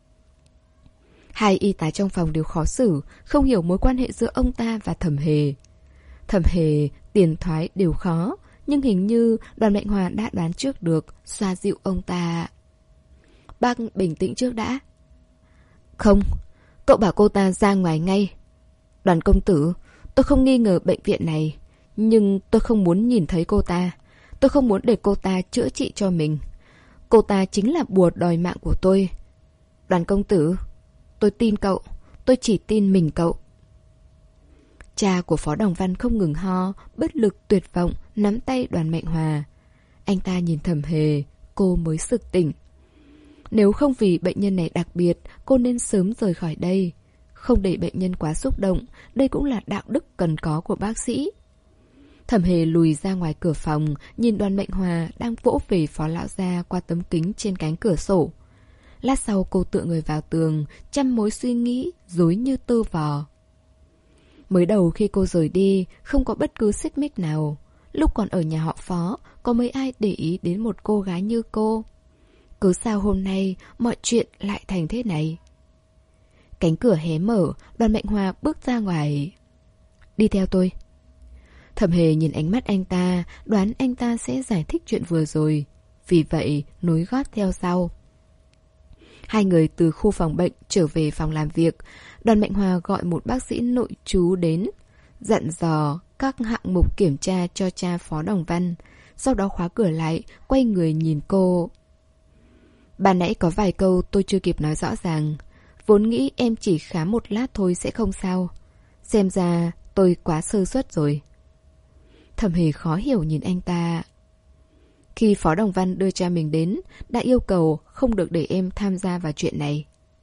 Hai y tá trong phòng đều khó xử, không hiểu mối quan hệ giữa ông ta và Thẩm Hề. Thẩm Hề, tiền thoái đều khó, nhưng hình như Đoàn Mạnh Hòa đã đoán trước được, xoa dịu ông ta. Bác bình tĩnh trước đã. Không, cậu bảo cô ta ra ngoài ngay. Đoàn công tử, tôi không nghi ngờ bệnh viện này, nhưng tôi không muốn nhìn thấy cô ta. Tôi không muốn để cô ta chữa trị cho mình. Cô ta chính là bùa đòi mạng của tôi. Đoàn công tử, tôi tin cậu, tôi chỉ tin mình cậu. Cha của Phó Đồng Văn không ngừng ho, bất lực tuyệt vọng, nắm tay Đoàn Mạnh Hòa. Anh ta nhìn Thẩm Hề, cô mới sực tỉnh. Nếu không vì bệnh nhân này đặc biệt, cô nên sớm rời khỏi đây. Không để bệnh nhân quá xúc động, đây cũng là đạo đức cần có của bác sĩ. Thẩm Hề lùi ra ngoài cửa phòng, nhìn Đoàn Mạnh Hòa đang vỗ về Phó lão gia qua tấm kính trên cánh cửa sổ. Lát sau cô tựa người vào tường, trăm mối suy nghĩ, rối như tơ vò. Mới đầu khi cô rời đi, không có bất cứ xích mích nào. Lúc còn ở nhà họ Phó, có mấy ai để ý đến một cô gái như cô. Cứ sao hôm nay mọi chuyện lại thành thế này? Cánh cửa hé mở, Đoàn Mạnh Hòa bước ra ngoài. Đi theo tôi. Thẩm Hề nhìn ánh mắt anh ta, đoán anh ta sẽ giải thích chuyện vừa rồi. Vì vậy, nối gót theo sau. Hai người từ khu phòng bệnh trở về phòng làm việc. Đoàn Mạnh Hòa gọi một bác sĩ nội trú đến, dặn dò các hạng mục kiểm tra cho cha Phó Đồng Văn. Sau đó khóa cửa lại, quay người nhìn cô. Ban nãy có vài câu tôi chưa kịp nói rõ ràng. Vốn nghĩ em chỉ khám một lát thôi sẽ không sao. Xem ra tôi quá sơ suất rồi. Thẩm Hề khó hiểu nhìn anh ta. Khi Phó Đồng Văn đưa cha mình đến, đã yêu cầu không được để em tham gia vào chuyện này.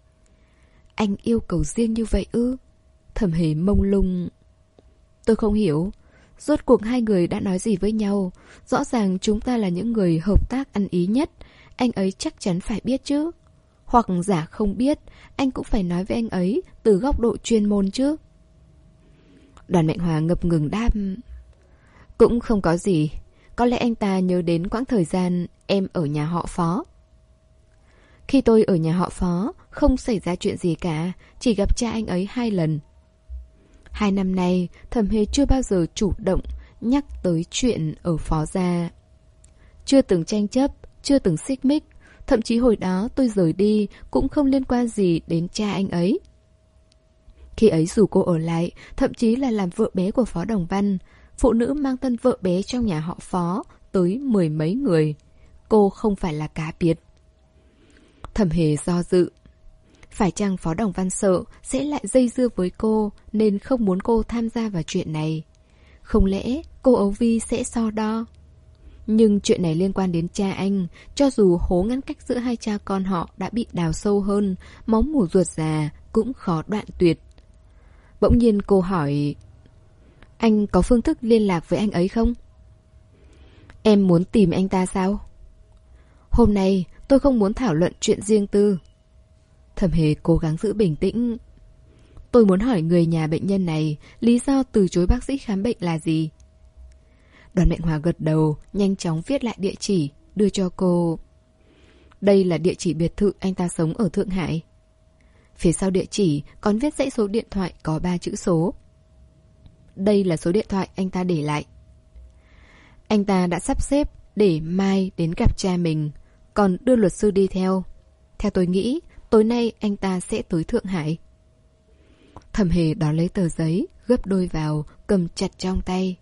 Anh yêu cầu riêng như vậy ư? Thẩm Hề mông lung. Tôi không hiểu. Rốt cuộc hai người đã nói gì với nhau? Rõ ràng chúng ta là những người hợp tác ăn ý nhất. Anh ấy chắc chắn phải biết chứ. Hoặc giả không biết, anh cũng phải nói với anh ấy từ góc độ chuyên môn chứ. Đoàn Mạnh Hòa ngập ngừng đáp. Cũng không có gì. Có lẽ anh ta nhớ đến quãng thời gian em ở nhà họ Phó. Khi tôi ở nhà họ Phó, không xảy ra chuyện gì cả, chỉ gặp cha anh ấy hai lần. Hai năm nay, Thẩm Hề chưa bao giờ chủ động nhắc tới chuyện ở Phó gia. Chưa từng tranh chấp, chưa từng xích mích, thậm chí hồi đó tôi rời đi cũng không liên quan gì đến cha anh ấy. Khi ấy dù cô ở lại, thậm chí là làm vợ bé của Phó Đồng Văn, phụ nữ mang thân vợ bé trong nhà họ Phó tới mười mấy người. Cô không phải là cá biệt. Thẩm Hề do dự. Phải chăng Phó Đồng Văn sợ sẽ lại dây dưa với cô nên không muốn cô tham gia vào chuyện này? Không lẽ cô Âu Vi sẽ so đo? Nhưng chuyện này liên quan đến cha anh, cho dù hố ngăn cách giữa hai cha con họ đã bị đào sâu hơn, máu mủ ruột già cũng khó đoạn tuyệt. Bỗng nhiên cô hỏi, anh có phương thức liên lạc với anh ấy không? Em muốn tìm anh ta sao? Hôm nay tôi không muốn thảo luận chuyện riêng tư. Thẩm Hề cố gắng giữ bình tĩnh. Tôi muốn hỏi người nhà bệnh nhân này lý do từ chối bác sĩ khám bệnh là gì? Đoàn Mạnh Hòa gật đầu, nhanh chóng viết lại địa chỉ, đưa cho cô. Đây là địa chỉ biệt thự anh ta sống ở Thượng Hải. Phía sau địa chỉ còn viết dãy số điện thoại có ba chữ số. Đây là số điện thoại anh ta để lại. Anh ta đã sắp xếp để mai đến gặp cha mình, còn đưa luật sư đi theo. Theo tôi nghĩ, tối nay anh ta sẽ tới Thượng Hải. Thẩm Hề đón lấy tờ giấy, gấp đôi vào, cầm chặt trong tay.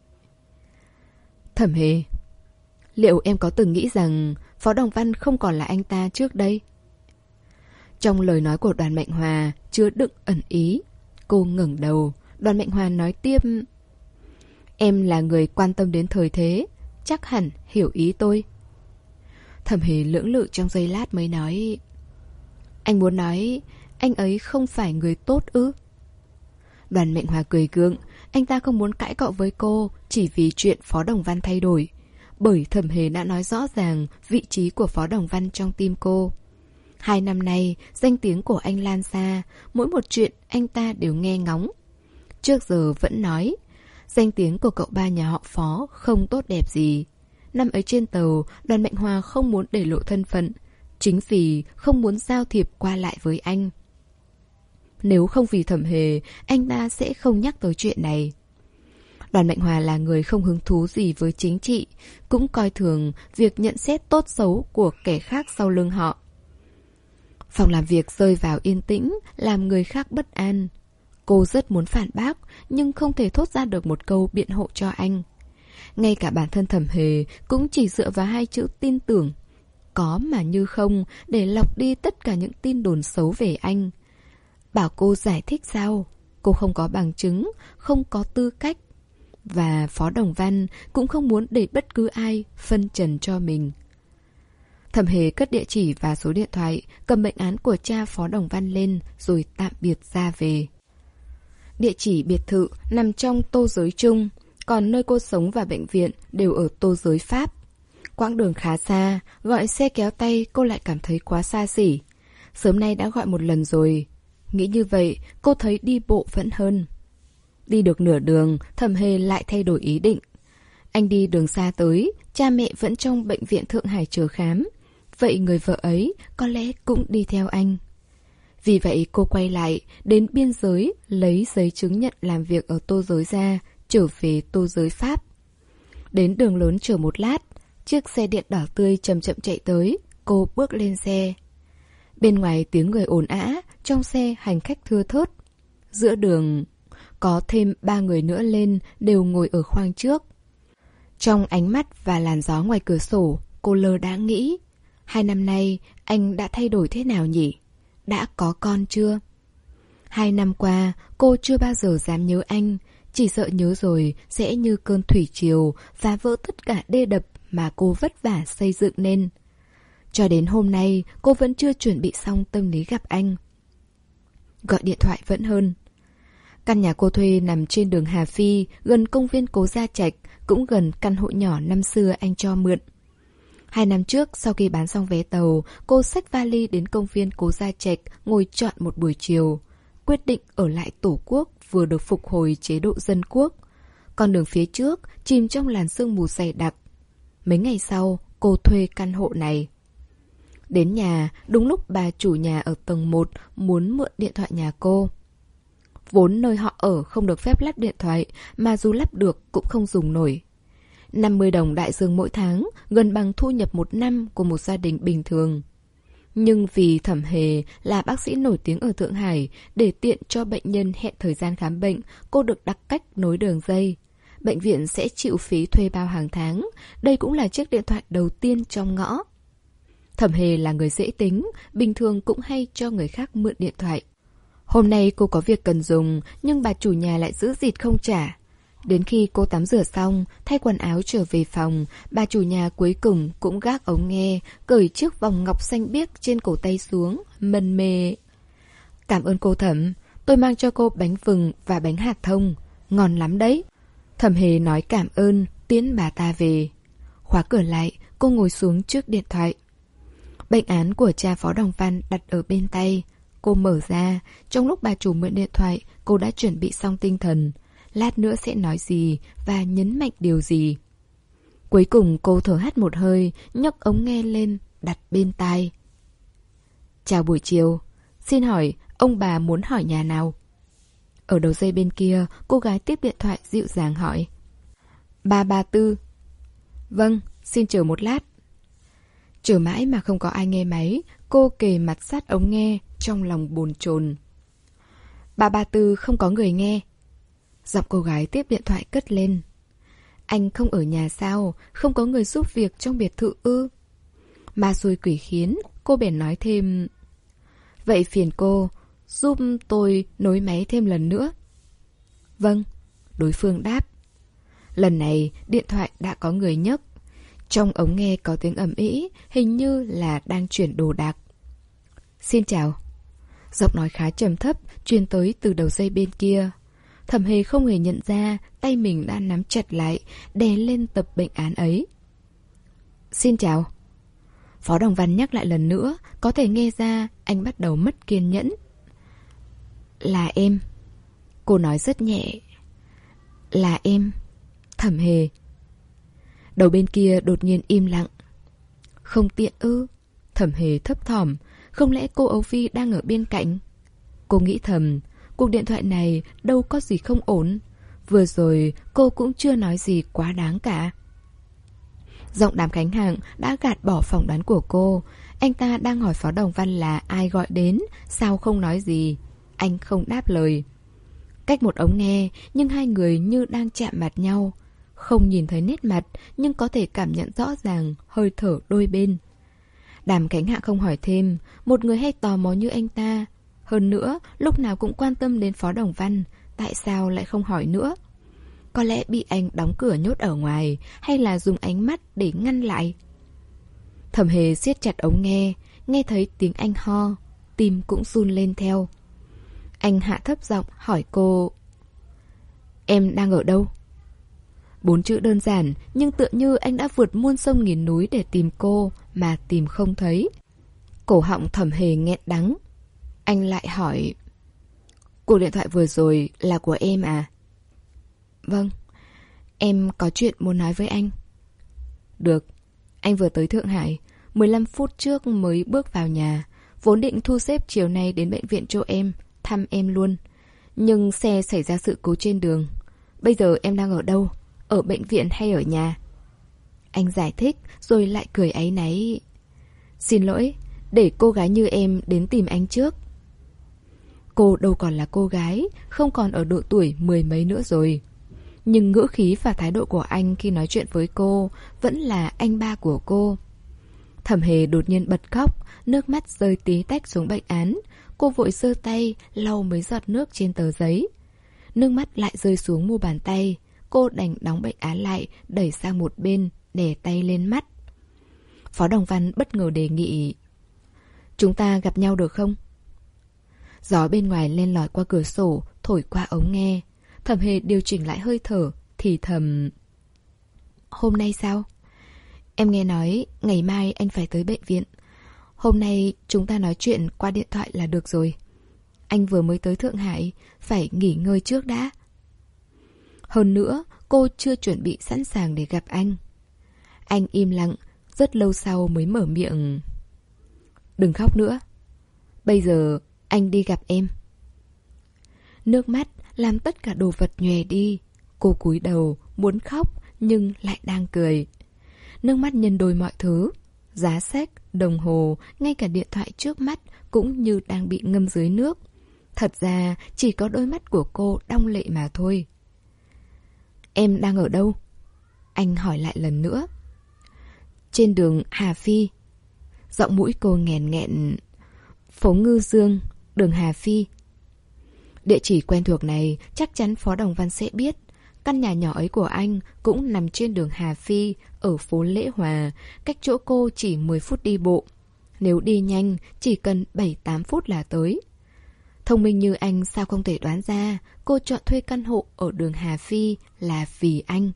Thẩm Hề, liệu em có từng nghĩ rằng Phó Đồng Văn không còn là anh ta trước đây? Trong lời nói của Đoàn Mạnh Hòa chứa đựng ẩn ý. Cô ngẩng đầu, Đoàn Mạnh Hòa nói tiếp. Em là người quan tâm đến thời thế, chắc hẳn hiểu ý tôi. Thẩm Hề lưỡng lự trong giây lát mới nói. Anh muốn nói anh ấy không phải người tốt ư? Đoàn Mạnh Hòa cười gượng. Anh ta không muốn cãi cọ với cô chỉ vì chuyện Phó Đồng Văn thay đổi. Bởi Thẩm Hề đã nói rõ ràng vị trí của Phó Đồng Văn trong tim cô. Hai năm nay, danh tiếng của anh lan xa, mỗi một chuyện anh ta đều nghe ngóng. Trước giờ vẫn nói, danh tiếng của cậu ba nhà họ Phó không tốt đẹp gì. Năm ấy trên tàu, Đoàn Mạnh Hòa không muốn để lộ thân phận, chính vì không muốn giao thiệp qua lại với anh. Nếu không vì Thẩm Hề, anh ta sẽ không nhắc tới chuyện này. Đoàn Mạnh Hòa là người không hứng thú gì với chính trị, cũng coi thường việc nhận xét tốt xấu của kẻ khác sau lưng họ. Phòng làm việc rơi vào yên tĩnh, làm người khác bất an. Cô rất muốn phản bác, nhưng không thể thốt ra được một câu biện hộ cho anh. Ngay cả bản thân Thẩm Hề cũng chỉ dựa vào hai chữ tin tưởng, có mà như không, để lọc đi tất cả những tin đồn xấu về anh. Bảo cô giải thích sao? cô không có bằng chứng, không có tư cách. Và Phó Đồng Văn cũng không muốn để bất cứ ai phân trần cho mình. Thẩm Hề cất địa chỉ và số điện thoại, cầm bệnh án của cha Phó Đồng Văn lên rồi tạm biệt ra về. Địa chỉ biệt thự nằm trong Tô Giới Trung, còn nơi cô sống và bệnh viện đều ở Tô Giới Pháp. Quãng đường khá xa, gọi xe kéo tay cô lại cảm thấy quá xa xỉ. Sớm nay đã gọi một lần rồi. Nghĩ như vậy, cô thấy đi bộ vẫn hơn. Đi được nửa đường, Thẩm Hề lại thay đổi ý định. Anh đi đường xa tới, cha mẹ vẫn trong bệnh viện Thượng Hải chờ khám. Vậy người vợ ấy có lẽ cũng đi theo anh. Vì vậy cô quay lại, đến biên giới, lấy giấy chứng nhận làm việc ở Tô Giới ra, trở về Tô Giới Pháp. Đến đường lớn chờ một lát, chiếc xe điện đỏ tươi chậm chậm chạy tới, cô bước lên xe. Bên ngoài tiếng người ồn ào, trong xe hành khách thưa thớt. Giữa đường, có thêm ba người nữa lên, đều ngồi ở khoang trước. Trong ánh mắt và làn gió ngoài cửa sổ, cô lơ đãng nghĩ, hai năm nay anh đã thay đổi thế nào nhỉ? Đã có con chưa? Hai năm qua, cô chưa bao giờ dám nhớ anh, chỉ sợ nhớ rồi sẽ như cơn thủy triều phá vỡ tất cả đê đập mà cô vất vả xây dựng nên. Cho đến hôm nay, cô vẫn chưa chuẩn bị xong tâm lý gặp anh. Gọi điện thoại vẫn hơn. Căn nhà cô thuê nằm trên đường Hà Phi, gần công viên Cố Gia Trạch, cũng gần căn hộ nhỏ năm xưa anh cho mượn. Hai năm trước, sau khi bán xong vé tàu, cô xách vali đến công viên Cố Gia Trạch, ngồi trọn một buổi chiều. Quyết định ở lại Tổ quốc vừa được phục hồi chế độ dân quốc. Con đường phía trước chìm trong làn sương mù dày đặc. Mấy ngày sau, cô thuê căn hộ này. Đến nhà, đúng lúc bà chủ nhà ở tầng một muốn mượn điện thoại nhà cô. Vốn nơi họ ở không được phép lắp điện thoại, mà dù lắp được cũng không dùng nổi. năm mươi đồng đại dương mỗi tháng, gần bằng thu nhập một năm của một gia đình bình thường. Nhưng vì Thẩm Hề là bác sĩ nổi tiếng ở Thượng Hải, để tiện cho bệnh nhân hẹn thời gian khám bệnh, cô được đặt cách nối đường dây. Bệnh viện sẽ chịu phí thuê bao hàng tháng. Đây cũng là chiếc điện thoại đầu tiên trong ngõ. Thẩm Hề là người dễ tính, bình thường cũng hay cho người khác mượn điện thoại. Hôm nay cô có việc cần dùng, nhưng bà chủ nhà lại giữ dịt không trả. Đến khi cô tắm rửa xong, thay quần áo trở về phòng, bà chủ nhà cuối cùng cũng gác ống nghe, cởi chiếc vòng ngọc xanh biếc trên cổ tay xuống, mân mê. Cảm ơn cô Thẩm, tôi mang cho cô bánh vừng và bánh hạt thông, ngon lắm đấy. Thẩm Hề nói cảm ơn, tiễn bà ta về. Khóa cửa lại, cô ngồi xuống trước điện thoại. Bệnh án của cha Phó Đồng Văn đặt ở bên tay. Cô mở ra, trong lúc bà chủ mượn điện thoại, cô đã chuẩn bị xong tinh thần. Lát nữa sẽ nói gì và nhấn mạnh điều gì. Cuối cùng cô thở hắt một hơi, nhấc ống nghe lên, đặt bên tai. Chào buổi chiều, xin hỏi ông bà muốn hỏi nhà nào? Ở đầu dây bên kia, cô gái tiếp điện thoại dịu dàng hỏi. Ba ba tư. Vâng, xin chờ một lát. Chờ mãi mà không có ai nghe máy, cô kề mặt sát ống nghe, trong lòng bồn chồn. Ba ba tư không có người nghe. Giọng cô gái tiếp điện thoại cất lên. Anh không ở nhà sao? Không có người giúp việc trong biệt thự ư? Ma xui quỷ khiến, cô bèn nói thêm. Vậy phiền cô, giúp tôi nối máy thêm lần nữa. Vâng, đối phương đáp. Lần này, điện thoại đã có người nhấc. Trong ống nghe có tiếng ầm ĩ, hình như là đang chuyển đồ đạc. Xin chào. Giọng nói khá trầm thấp, truyền tới từ đầu dây bên kia. Thẩm Hề không hề nhận ra tay mình đã nắm chặt lại, đè lên tập bệnh án ấy. Xin chào. Phó Đồng Văn nhắc lại lần nữa, có thể nghe ra anh bắt đầu mất kiên nhẫn. Là em. Cô nói rất nhẹ. Là em. Thẩm Hề. Đầu bên kia đột nhiên im lặng. Không tiện ư? Thẩm Hề thấp thỏm. Không lẽ cô Âu Phi đang ở bên cạnh? Cô nghĩ thầm, cuộc điện thoại này đâu có gì không ổn. Vừa rồi cô cũng chưa nói gì quá đáng cả. Giọng Đàm Khánh Hạng đã gạt bỏ phỏng đoán của cô. Anh ta đang hỏi Phó Đồng Văn là ai gọi đến, sao không nói gì. Anh không đáp lời. Cách một ống nghe, nhưng hai người như đang chạm mặt nhau. Không nhìn thấy nét mặt, nhưng có thể cảm nhận rõ ràng hơi thở đôi bên. Đàm Khánh Hạng không hỏi thêm. Một người hay tò mò như anh ta Hơn nữa, lúc nào cũng quan tâm đến Phó Đồng Văn, tại sao lại không hỏi nữa? Có lẽ bị anh đóng cửa nhốt ở ngoài, hay là dùng ánh mắt để ngăn lại? Thẩm Hề siết chặt ống nghe, nghe thấy tiếng anh ho, tim cũng run lên theo. Anh hạ thấp giọng hỏi cô: Em đang ở đâu? Bốn chữ đơn giản, nhưng tựa như anh đã vượt muôn sông nghìn núi để tìm cô, mà tìm không thấy. Cổ họng Thẩm Hề nghẹn đắng. Anh lại hỏi: Cuộc điện thoại vừa rồi là của em à? Vâng, em có chuyện muốn nói với anh. Được, anh vừa tới Thượng Hải, mười lăm phút trước mới bước vào nhà. Vốn định thu xếp chiều nay đến bệnh viện cho em, thăm em luôn. Nhưng xe xảy ra sự cố trên đường. Bây giờ em đang ở đâu? Ở bệnh viện hay ở nhà? Anh giải thích rồi lại cười áy náy. Xin lỗi, để cô gái như em đến tìm anh trước. Cô đâu còn là cô gái, không còn ở độ tuổi mười mấy nữa rồi. Nhưng ngữ khí và thái độ của anh khi nói chuyện với cô vẫn là anh ba của cô. Thẩm Hề đột nhiên bật khóc, nước mắt rơi tí tách xuống bệnh án. Cô vội giơ tay lau mấy giọt nước trên tờ giấy. Nước mắt lại rơi xuống mu bàn tay. Cô đành đóng bệnh án lại, đẩy sang một bên, đè tay lên mắt. Phó Đồng Văn bất ngờ đề nghị: Chúng ta gặp nhau được không? Gió bên ngoài len lỏi qua cửa sổ, thổi qua ống nghe. Thẩm Hề điều chỉnh lại hơi thở, thì thầm: Hôm nay sao? Em nghe nói ngày mai anh phải tới bệnh viện. Hôm nay chúng ta nói chuyện qua điện thoại là được rồi. Anh vừa mới tới Thượng Hải, phải nghỉ ngơi trước đã. Hơn nữa, cô chưa chuẩn bị sẵn sàng để gặp anh. Anh im lặng, rất lâu sau mới mở miệng: Đừng khóc nữa. Bây giờ anh đi gặp em. Nước mắt làm tất cả đồ vật nhòe đi. Cô cúi đầu, muốn khóc nhưng lại đang cười. Nước mắt nhân đôi mọi thứ. Giá sách, đồng hồ, ngay cả điện thoại trước mắt cũng như đang bị ngâm dưới nước. Thật ra chỉ có đôi mắt của cô đong lệ mà thôi. Em đang ở đâu? Anh hỏi lại lần nữa. Trên đường Hà Phi. Giọng mũi cô nghẹn nghẹn. Phố Ngư Dương, đường Hà Phi. Địa chỉ quen thuộc này chắc chắn Phó Đồng Văn sẽ biết. Căn nhà nhỏ ấy của anh cũng nằm trên đường Hà Phi, ở phố Lễ Hòa, cách chỗ cô chỉ mười phút đi bộ. Nếu đi nhanh, chỉ cần bảy tám phút là tới. Thông minh như anh sao không thể đoán ra cô chọn thuê căn hộ ở đường Hà Phi là vì anh.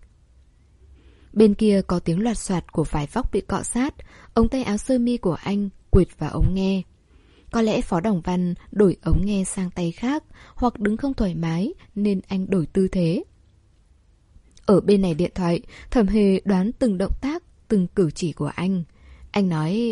Bên kia có tiếng loạt soạt của vải vóc bị cọ sát, ống tay áo sơ mi của anh quệt vào ống nghe. Có lẽ Phó Đồng Văn đổi ống nghe sang tay khác, hoặc đứng không thoải mái nên anh đổi tư thế. Ở bên này điện thoại, Thẩm Hề đoán từng động tác, từng cử chỉ của anh. Anh nói: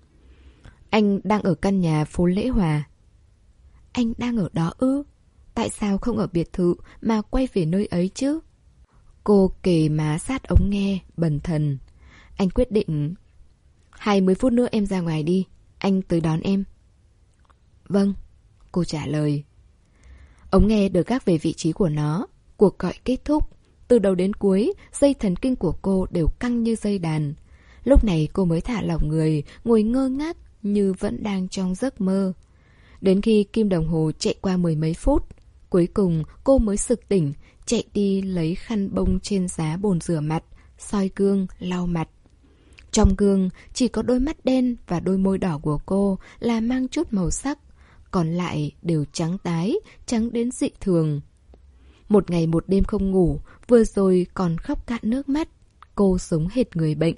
Anh đang ở căn nhà phố Lễ Hòa. Anh đang ở đó ư? Tại sao không ở biệt thự mà quay về nơi ấy chứ? Cô kề má sát ống nghe, bần thần. Anh quyết định: Hai mươi phút nữa em ra ngoài đi, anh tới đón em. Vâng, cô trả lời. Ống nghe được gác về vị trí của nó. Cuộc gọi kết thúc. Từ đầu đến cuối, dây thần kinh của cô đều căng như dây đàn. Lúc này cô mới thả lỏng người, ngồi ngơ ngác như vẫn đang trong giấc mơ. Đến khi kim đồng hồ chạy qua mười mấy phút, cuối cùng cô mới sực tỉnh, chạy đi lấy khăn bông trên giá bồn rửa mặt, soi gương, lau mặt. Trong gương chỉ có đôi mắt đen và đôi môi đỏ của cô là mang chút màu sắc, còn lại đều trắng tái, trắng đến dị thường. Một ngày một đêm không ngủ, vừa rồi còn khóc cạn nước mắt, cô sống hệt người bệnh.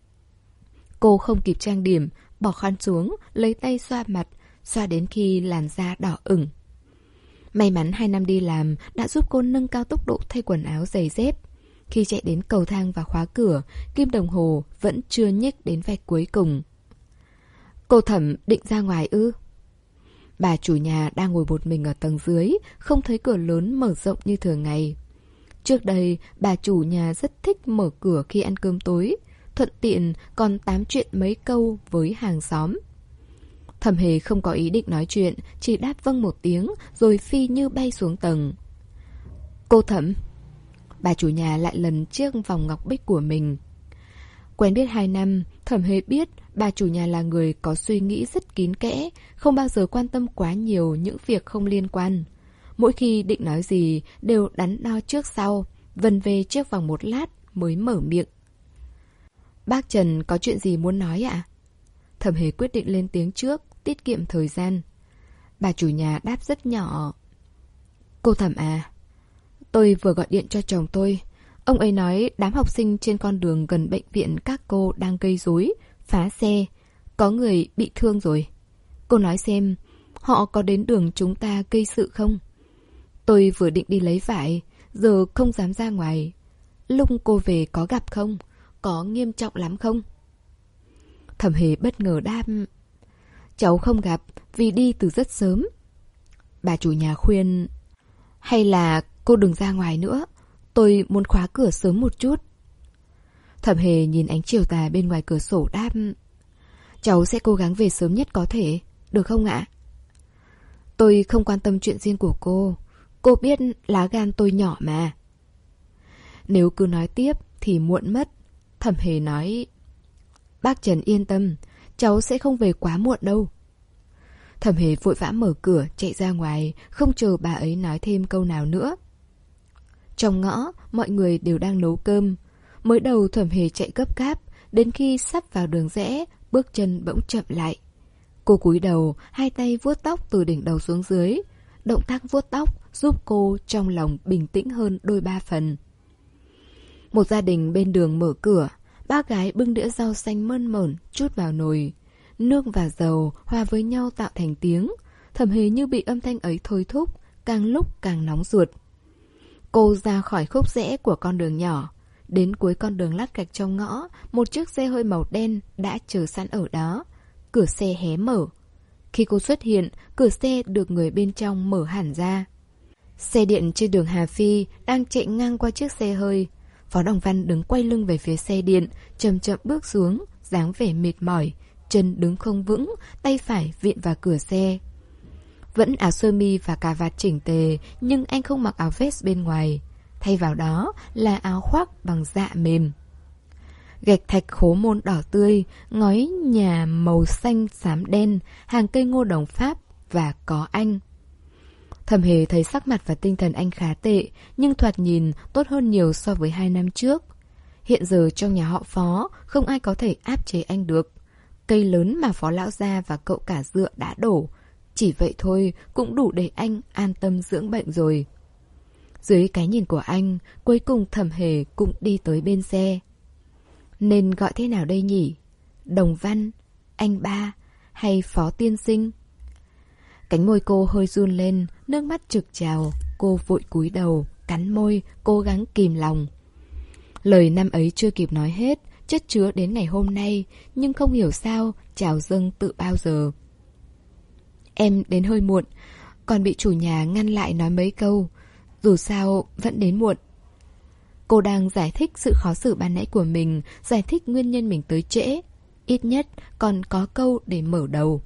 Cô không kịp trang điểm, bỏ khăn xuống, lấy tay xoa mặt, xoa đến khi làn da đỏ ửng. May mắn hai năm đi làm đã giúp cô nâng cao tốc độ thay quần áo giày dép. Khi chạy đến cầu thang và khóa cửa, kim đồng hồ vẫn chưa nhích đến vạch cuối cùng. Cô Thẩm định ra ngoài ư? Bà chủ nhà đang ngồi một mình ở tầng dưới, không thấy cửa lớn mở rộng như thường ngày. Trước đây, bà chủ nhà rất thích mở cửa khi ăn cơm tối, thuận tiện còn tám chuyện mấy câu với hàng xóm. Thẩm Hề không có ý định nói chuyện, chỉ đáp vâng một tiếng rồi phi như bay xuống tầng. Cô Thẩm. Bà chủ nhà lại lần chiếc vòng ngọc bích của mình. Quen biết hai năm, Thẩm Hề biết Bà chủ nhà là người có suy nghĩ rất kín kẽ, không bao giờ quan tâm quá nhiều những việc không liên quan. Mỗi khi định nói gì đều đắn đo trước sau, vần về trước vòng một lát mới mở miệng. Bác Trần có chuyện gì muốn nói ạ? Thẩm Hề quyết định lên tiếng trước, tiết kiệm thời gian. Bà chủ nhà đáp rất nhỏ. Cô Thẩm à, tôi vừa gọi điện cho chồng tôi. Ông ấy nói đám học sinh trên con đường gần bệnh viện các cô đang gây rối, phá xe. Có người bị thương rồi. Cô nói xem, họ có đến đường chúng ta gây sự không? Tôi vừa định đi lấy vải, giờ không dám ra ngoài. Lúc cô về có gặp không? Có nghiêm trọng lắm không? Thẩm Hề bất ngờ đáp. Cháu không gặp vì đi từ rất sớm. Bà chủ nhà khuyên. Hay là cô đừng ra ngoài nữa. Tôi muốn khóa cửa sớm một chút. Thẩm Hề nhìn ánh chiều tà bên ngoài cửa sổ đáp. Cháu sẽ cố gắng về sớm nhất có thể. Được không ạ? Tôi không quan tâm chuyện riêng của cô. Cô biết lá gan tôi nhỏ mà. Nếu cứ nói tiếp thì muộn mất. Thẩm Hề nói. Bác Trần yên tâm, cháu sẽ không về quá muộn đâu. Thẩm Hề vội vã mở cửa chạy ra ngoài, không chờ bà ấy nói thêm câu nào nữa. Trong ngõ, mọi người đều đang nấu cơm. Mới đầu Thẩm Hề chạy gấp gáp, đến khi sắp vào đường rẽ, bước chân bỗng chậm lại. Cô cúi đầu, hai tay vuốt tóc từ đỉnh đầu xuống dưới. Động tác vuốt tóc giúp cô trong lòng bình tĩnh hơn đôi ba phần. Một gia đình bên đường mở cửa, ba gái bưng đĩa rau xanh mơn mởn trút vào nồi. Nước và dầu hòa với nhau tạo thành tiếng. Thẩm Hề như bị âm thanh ấy thôi thúc, càng lúc càng nóng ruột. Cô ra khỏi khúc rẽ của con đường nhỏ. Đến cuối con đường lát gạch trong ngõ, một chiếc xe hơi màu đen đã chờ sẵn ở đó. Cửa xe hé mở. Khi cô xuất hiện, cửa xe được người bên trong mở hẳn ra. Xe điện trên đường Hà Phi đang chạy ngang qua chiếc xe hơi. Phó Đồng Văn đứng quay lưng về phía xe điện, chậm chậm bước xuống, dáng vẻ mệt mỏi, chân đứng không vững, tay phải viện vào cửa xe. Vẫn áo sơ mi và cà vạt chỉnh tề, nhưng anh không mặc áo vest bên ngoài. Thay vào đó là áo khoác bằng dạ mềm. Gạch thạch khố môn đỏ tươi, ngói nhà màu xanh xám đen, hàng cây ngô đồng Pháp và có anh. Thẩm Hề thấy sắc mặt và tinh thần anh khá tệ, nhưng thoạt nhìn tốt hơn nhiều so với hai năm trước. Hiện giờ trong nhà họ Phó, không ai có thể áp chế anh được. Cây lớn mà Phó lão gia và cậu cả Dựa đã đổ. Chỉ vậy thôi cũng đủ để anh an tâm dưỡng bệnh rồi. Dưới cái nhìn của anh, cuối cùng Thẩm Hề cũng đi tới bên xe. Nên gọi thế nào đây nhỉ? Đồng Văn, anh ba hay Phó tiên sinh? Cánh môi cô hơi run lên, nước mắt trực trào. Cô vội cúi đầu, cắn môi, cố gắng kìm lòng. Lời năm ấy chưa kịp nói hết, chất chứa đến ngày hôm nay, nhưng không hiểu sao trào dâng tự bao giờ. Em đến hơi muộn, còn bị chủ nhà ngăn lại nói mấy câu. Dù sao vẫn đến muộn. Cô đang giải thích sự khó xử ban nãy của mình, giải thích nguyên nhân mình tới trễ. Ít nhất còn có câu để mở đầu.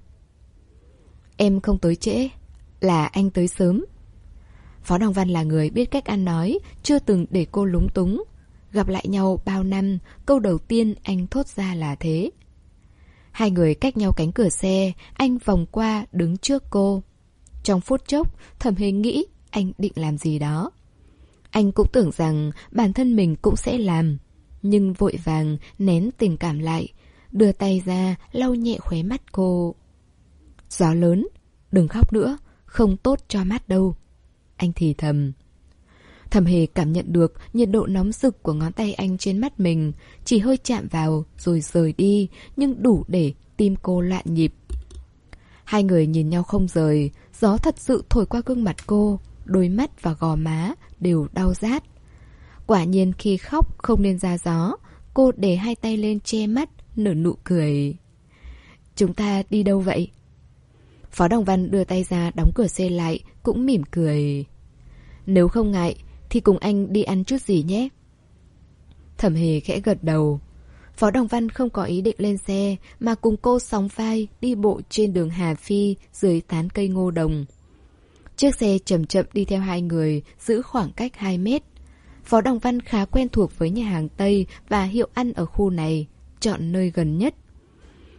Em không tới trễ, là anh tới sớm. Phó Đồng Văn là người biết cách ăn nói, chưa từng để cô lúng túng. Gặp lại nhau bao năm, câu đầu tiên anh thốt ra là thế. Hai người cách nhau cánh cửa xe, anh vòng qua đứng trước cô. Trong phút chốc, Thẩm Hề nghĩ anh định làm gì đó. Anh cũng tưởng rằng bản thân mình cũng sẽ làm, nhưng vội vàng nén tình cảm lại, đưa tay ra lau nhẹ khóe mắt cô. Gió lớn, đừng khóc nữa, không tốt cho mắt đâu. Anh thì thầm. Thẩm Hề cảm nhận được nhiệt độ nóng rực của ngón tay anh trên mắt mình, chỉ hơi chạm vào rồi rời đi, nhưng đủ để tim cô loạn nhịp. Hai người nhìn nhau không rời, gió thật sự thổi qua gương mặt cô, đôi mắt và gò má đều đau rát. Quả nhiên khi khóc không nên ra gió, cô để hai tay lên che mắt, nở nụ cười. Chúng ta đi đâu vậy? Phó Đồng Văn đưa tay ra đóng cửa xe lại, cũng mỉm cười. Nếu không ngại thì cùng anh đi ăn chút gì nhé. Thẩm Hề khẽ gật đầu. Phó Đồng Văn không có ý định lên xe, mà cùng cô sóng vai đi bộ trên đường Hà Phi dưới tán cây ngô đồng. Chiếc xe chậm chậm đi theo hai người, giữ khoảng cách hai mét. Phó Đồng Văn khá quen thuộc với nhà hàng Tây và hiệu ăn ở khu này, chọn nơi gần nhất.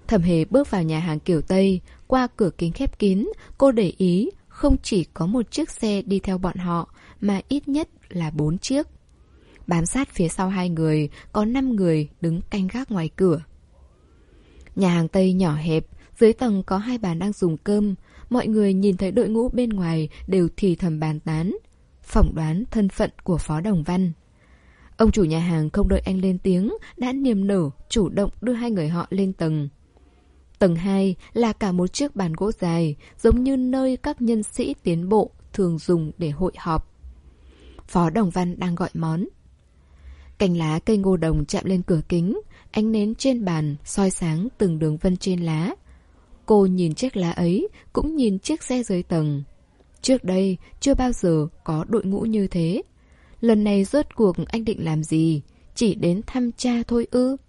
Thẩm Hề bước vào nhà hàng kiểu Tây, qua cửa kính khép kín, cô để ý không chỉ có một chiếc xe đi theo bọn họ, mà ít nhất là bốn chiếc. Bám sát phía sau hai người, có năm người đứng canh gác ngoài cửa. Nhà hàng Tây nhỏ hẹp, dưới tầng có hai bàn đang dùng cơm. Mọi người nhìn thấy đội ngũ bên ngoài đều thì thầm bàn tán, phỏng đoán thân phận của Phó Đồng Văn. Ông chủ nhà hàng không đợi anh lên tiếng, đã niềm nở, chủ động đưa hai người họ lên tầng. Tầng hai là cả một chiếc bàn gỗ dài, giống như nơi các nhân sĩ tiến bộ thường dùng để hội họp. Phó Đồng Văn đang gọi món. Cành lá cây ngô đồng chạm lên cửa kính, ánh nến trên bàn soi sáng từng đường vân trên lá. Cô nhìn chiếc lá ấy, cũng nhìn chiếc xe dưới tầng. Trước đây, chưa bao giờ có đội ngũ như thế. Lần này rốt cuộc anh định làm gì? Chỉ đến thăm cha thôi ư?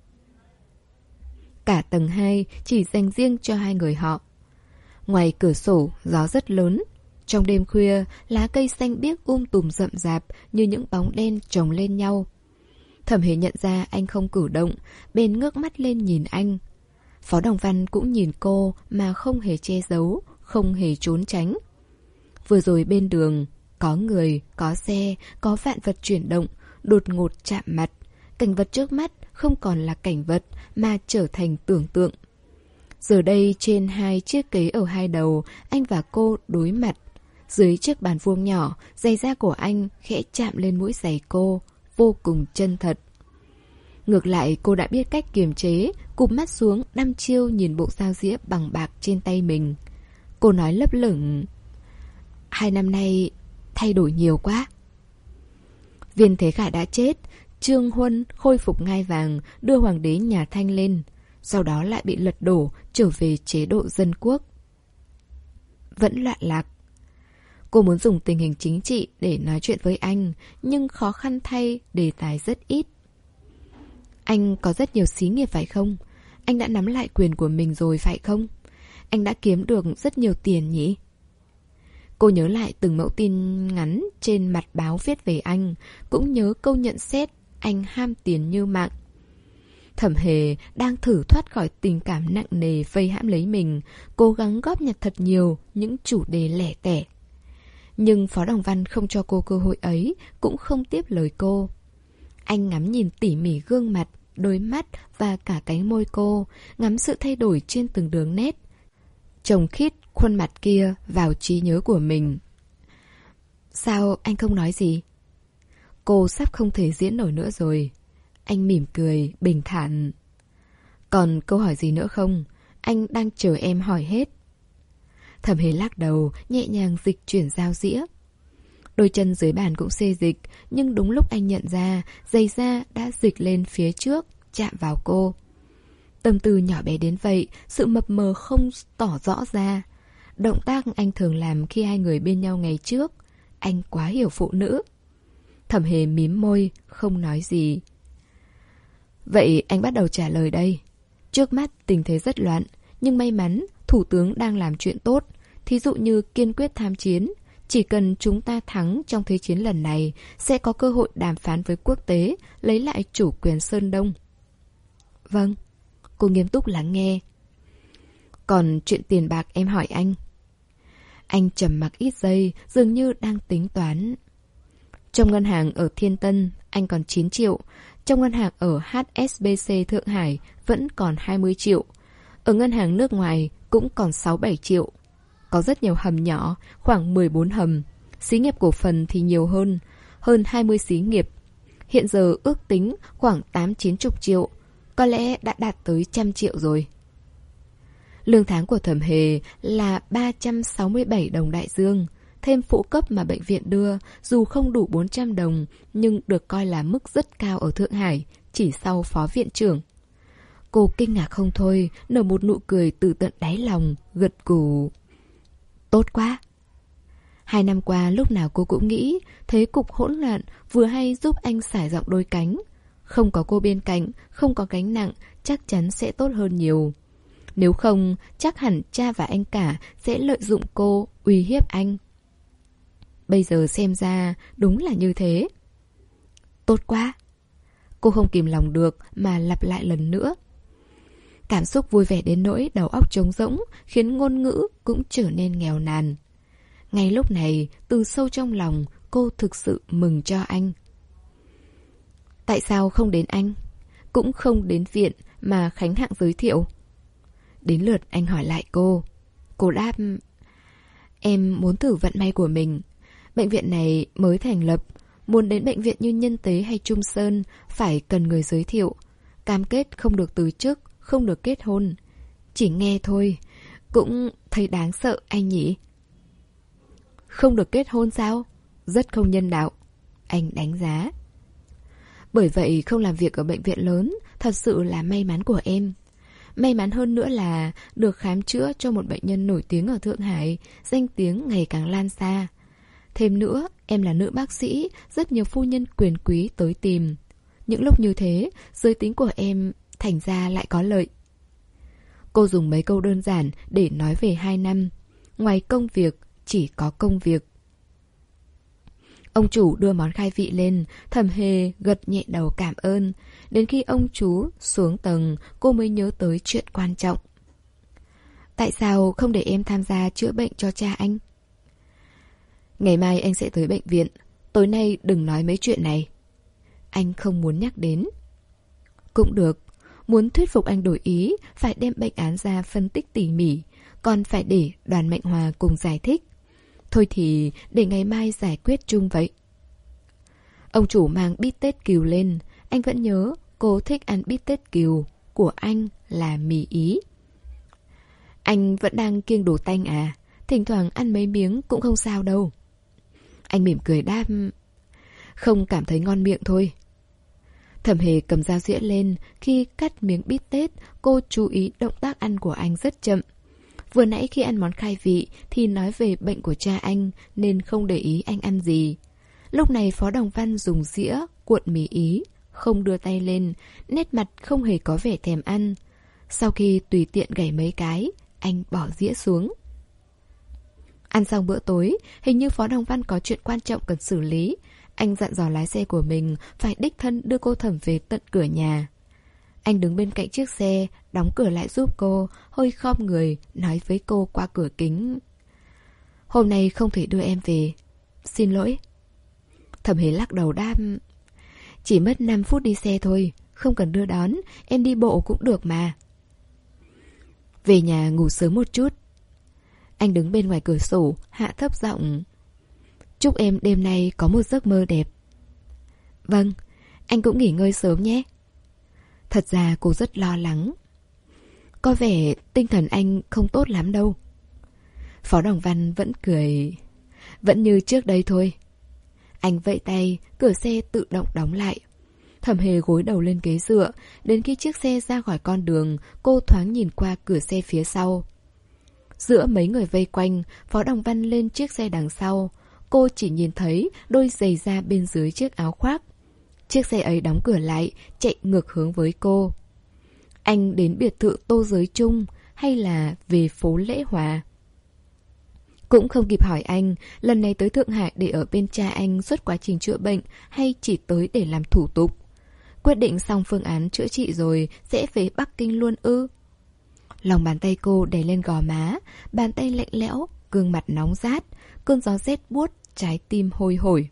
Cả tầng hai chỉ dành riêng cho hai người họ. Ngoài cửa sổ, gió rất lớn. Trong đêm khuya, lá cây xanh biếc um tùm rậm rạp như những bóng đen chồng lên nhau. Thẩm Hề nhận ra anh không cử động, bèn ngước mắt lên nhìn anh. Phó Đồng Văn cũng nhìn cô mà không hề che giấu, không hề trốn tránh. Vừa rồi bên đường, có người, có xe, có vạn vật chuyển động, đột ngột chạm mặt. Cảnh vật trước mắt không còn là cảnh vật mà trở thành tưởng tượng. Giờ đây trên hai chiếc ghế ở hai đầu, anh và cô đối mặt. Dưới chiếc bàn vuông nhỏ, giày da của anh khẽ chạm lên mũi giày cô, vô cùng chân thật. Ngược lại cô đã biết cách kiềm chế, cụp mắt xuống đăm chiêu nhìn bộ dao dĩa bằng bạc trên tay mình. Cô nói lấp lửng: Hai năm nay thay đổi nhiều quá. Viên Thế Khải đã chết, Trương Huân khôi phục ngai vàng, đưa hoàng đế nhà Thanh lên, sau đó lại bị lật đổ, trở về chế độ dân quốc. Vẫn loạn lạc. Cô muốn dùng tình hình chính trị để nói chuyện với anh, nhưng khó khăn thay, đề tài rất ít. Anh có rất nhiều xí nghiệp phải không? Anh đã nắm lại quyền của mình rồi phải không? Anh đã kiếm được rất nhiều tiền nhỉ? Cô nhớ lại từng mẫu tin ngắn trên mặt báo viết về anh, cũng nhớ câu nhận xét anh ham tiền như mạng. Thẩm Hề đang thử thoát khỏi tình cảm nặng nề vây hãm lấy mình, cố gắng góp nhặt thật nhiều những chủ đề lẻ tẻ. Nhưng Phó Đồng Văn không cho cô cơ hội ấy, cũng không tiếp lời cô. Anh ngắm nhìn tỉ mỉ gương mặt, đôi mắt và cả cánh môi cô, ngắm sự thay đổi trên từng đường nét. Chồng khít khuôn mặt kia vào trí nhớ của mình. Sao anh không nói gì? Cô sắp không thể diễn nổi nữa rồi. Anh mỉm cười, bình thản. Còn câu hỏi gì nữa không? Anh đang chờ em hỏi hết. Thẩm Hề lắc đầu, nhẹ nhàng dịch chuyển dao dĩa. Đôi chân dưới bàn cũng xê dịch, nhưng đúng lúc anh nhận ra, giày da đã dịch lên phía trước, chạm vào cô. Tâm tư nhỏ bé đến vậy, sự mập mờ không tỏ rõ ra. Động tác anh thường làm khi hai người bên nhau ngày trước. Anh quá hiểu phụ nữ. Thẩm Hề mím môi, không nói gì. Vậy anh bắt đầu trả lời đây. Trước mắt tình thế rất loạn, nhưng may mắn Thủ tướng đang làm chuyện tốt. Thí dụ như kiên quyết tham chiến. Chỉ cần chúng ta thắng trong thế chiến lần này, sẽ có cơ hội đàm phán với quốc tế, lấy lại chủ quyền Sơn Đông. Vâng. Cô nghiêm túc lắng nghe. Còn chuyện tiền bạc em hỏi anh. Anh trầm mặc ít giây, dường như đang tính toán. Trong ngân hàng ở Thiên Tân, anh còn chín triệu. Trong ngân hàng ở hát ét bê xê Thượng Hải vẫn còn hai mươi triệu. Ở ngân hàng nước ngoài cũng còn sáu bảy triệu. Có rất nhiều hầm nhỏ, khoảng mười bốn hầm. Xí nghiệp cổ phần thì nhiều hơn, hơn hai mươi xí nghiệp. Hiện giờ ước tính khoảng tám chín chục triệu. Có lẽ đã đạt tới trăm triệu rồi. Lương tháng của Thẩm Hề là ba trăm sáu mươi bảy đồng đại dương. Thêm phụ cấp mà bệnh viện đưa, dù không đủ bốn trăm đồng, nhưng được coi là mức rất cao ở Thượng Hải, chỉ sau phó viện trưởng. Cô kinh ngạc không thôi, nở một nụ cười từ tận đáy lòng, gật gù. Tốt quá. Hai năm qua lúc nào cô cũng nghĩ, thế cục hỗn loạn vừa hay giúp anh xải rộng đôi cánh. Không có cô bên cạnh, không có gánh nặng, chắc chắn sẽ tốt hơn nhiều. Nếu không, chắc hẳn cha và anh cả sẽ lợi dụng cô, uy hiếp anh. Bây giờ xem ra đúng là như thế. Tốt quá. Cô không kìm lòng được mà lặp lại lần nữa. Cảm xúc vui vẻ đến nỗi đầu óc trống rỗng, khiến ngôn ngữ cũng trở nên nghèo nàn. Ngay lúc này, từ sâu trong lòng, cô thực sự mừng cho anh. Tại sao không đến anh? Cũng không đến viện mà Khánh Hạng giới thiệu. Đến lượt anh hỏi lại cô. Cô đáp: em muốn thử vận may của mình. Bệnh viện này mới thành lập, muốn đến bệnh viện như Nhân Tế hay Trung Sơn phải cần người giới thiệu. Cam kết không được từ chức, không được kết hôn. Chỉ nghe thôi, cũng thấy đáng sợ anh nhỉ? Không được kết hôn sao? Rất không nhân đạo. Anh đánh giá. Bởi vậy không làm việc ở bệnh viện lớn thật sự là may mắn của em. May mắn hơn nữa là được khám chữa cho một bệnh nhân nổi tiếng ở Thượng Hải, danh tiếng ngày càng lan xa. Thêm nữa, em là nữ bác sĩ, rất nhiều phu nhân quyền quý tới tìm. Những lúc như thế, giới tính của em thành ra lại có lợi. Cô dùng mấy câu đơn giản để nói về hai năm. Ngoài công việc, chỉ có công việc. Ông chủ đưa món khai vị lên, Thẩm Hề gật nhẹ đầu cảm ơn. Đến khi ông chú xuống tầng, cô mới nhớ tới chuyện quan trọng. Tại sao không để em tham gia chữa bệnh cho cha anh? Ngày mai anh sẽ tới bệnh viện. Tối nay đừng nói mấy chuyện này. Anh không muốn nhắc đến. Cũng được. Muốn thuyết phục anh đổi ý, phải đem bệnh án ra phân tích tỉ mỉ, còn phải để Đoàn Mạnh Hòa cùng giải thích. Thôi thì để ngày mai giải quyết chung vậy. Ông chủ mang bít tết cừu lên. Anh vẫn nhớ cô thích ăn bít tết cừu. Của anh là mì Ý. Anh vẫn đang kiêng đồ tanh à? Thỉnh thoảng ăn mấy miếng cũng không sao đâu. Anh mỉm cười đáp: không cảm thấy ngon miệng thôi. Thẩm Hề cầm dao dĩa lên. Khi cắt miếng bít tết, cô chú ý động tác ăn của anh rất chậm. Vừa nãy khi ăn món khai vị thì nói về bệnh của cha anh nên không để ý anh ăn gì. Lúc này Phó Đồng Văn dùng dĩa cuộn mì Ý, không đưa tay lên, nét mặt không hề có vẻ thèm ăn. Sau khi tùy tiện gảy mấy cái, anh bỏ dĩa xuống. Ăn xong bữa tối, hình như Phó Đồng Văn có chuyện quan trọng cần xử lý. Anh dặn dò lái xe của mình phải đích thân đưa cô Thẩm về tận cửa nhà. Anh đứng bên cạnh chiếc xe, đóng cửa lại giúp cô, hơi khom người, nói với cô qua cửa kính: hôm nay không thể đưa em về. Xin lỗi. Thẩm Hề lắc đầu đáp: chỉ mất năm phút đi xe thôi, không cần đưa đón, em đi bộ cũng được mà. Về nhà ngủ sớm một chút. Anh đứng bên ngoài cửa sổ, hạ thấp giọng: chúc em đêm nay có một giấc mơ đẹp. Vâng, anh cũng nghỉ ngơi sớm nhé. Thật ra cô rất lo lắng. Có vẻ tinh thần anh không tốt lắm đâu. Phó Đồng Văn vẫn cười. Vẫn như trước đây thôi. Anh vẫy tay, cửa xe tự động đóng lại. Thẩm Hề gối đầu lên ghế dựa. Đến khi chiếc xe ra khỏi con đường, cô thoáng nhìn qua cửa xe phía sau. Giữa mấy người vây quanh, Phó Đồng Văn lên chiếc xe đằng sau. Cô chỉ nhìn thấy đôi giày da bên dưới chiếc áo khoác. Chiếc xe ấy đóng cửa lại, chạy ngược hướng với cô. Anh đến biệt thự Tô Giới Trung hay là về phố Lễ Hòa? Cũng không kịp hỏi anh, lần này tới Thượng Hải để ở bên cha anh suốt quá trình chữa bệnh hay chỉ tới để làm thủ tục? Quyết định xong phương án chữa trị rồi, sẽ về Bắc Kinh luôn ư? Lòng bàn tay cô đè lên gò má, bàn tay lạnh lẽo, gương mặt nóng rát, cơn gió rét buốt, trái tim hôi hổi.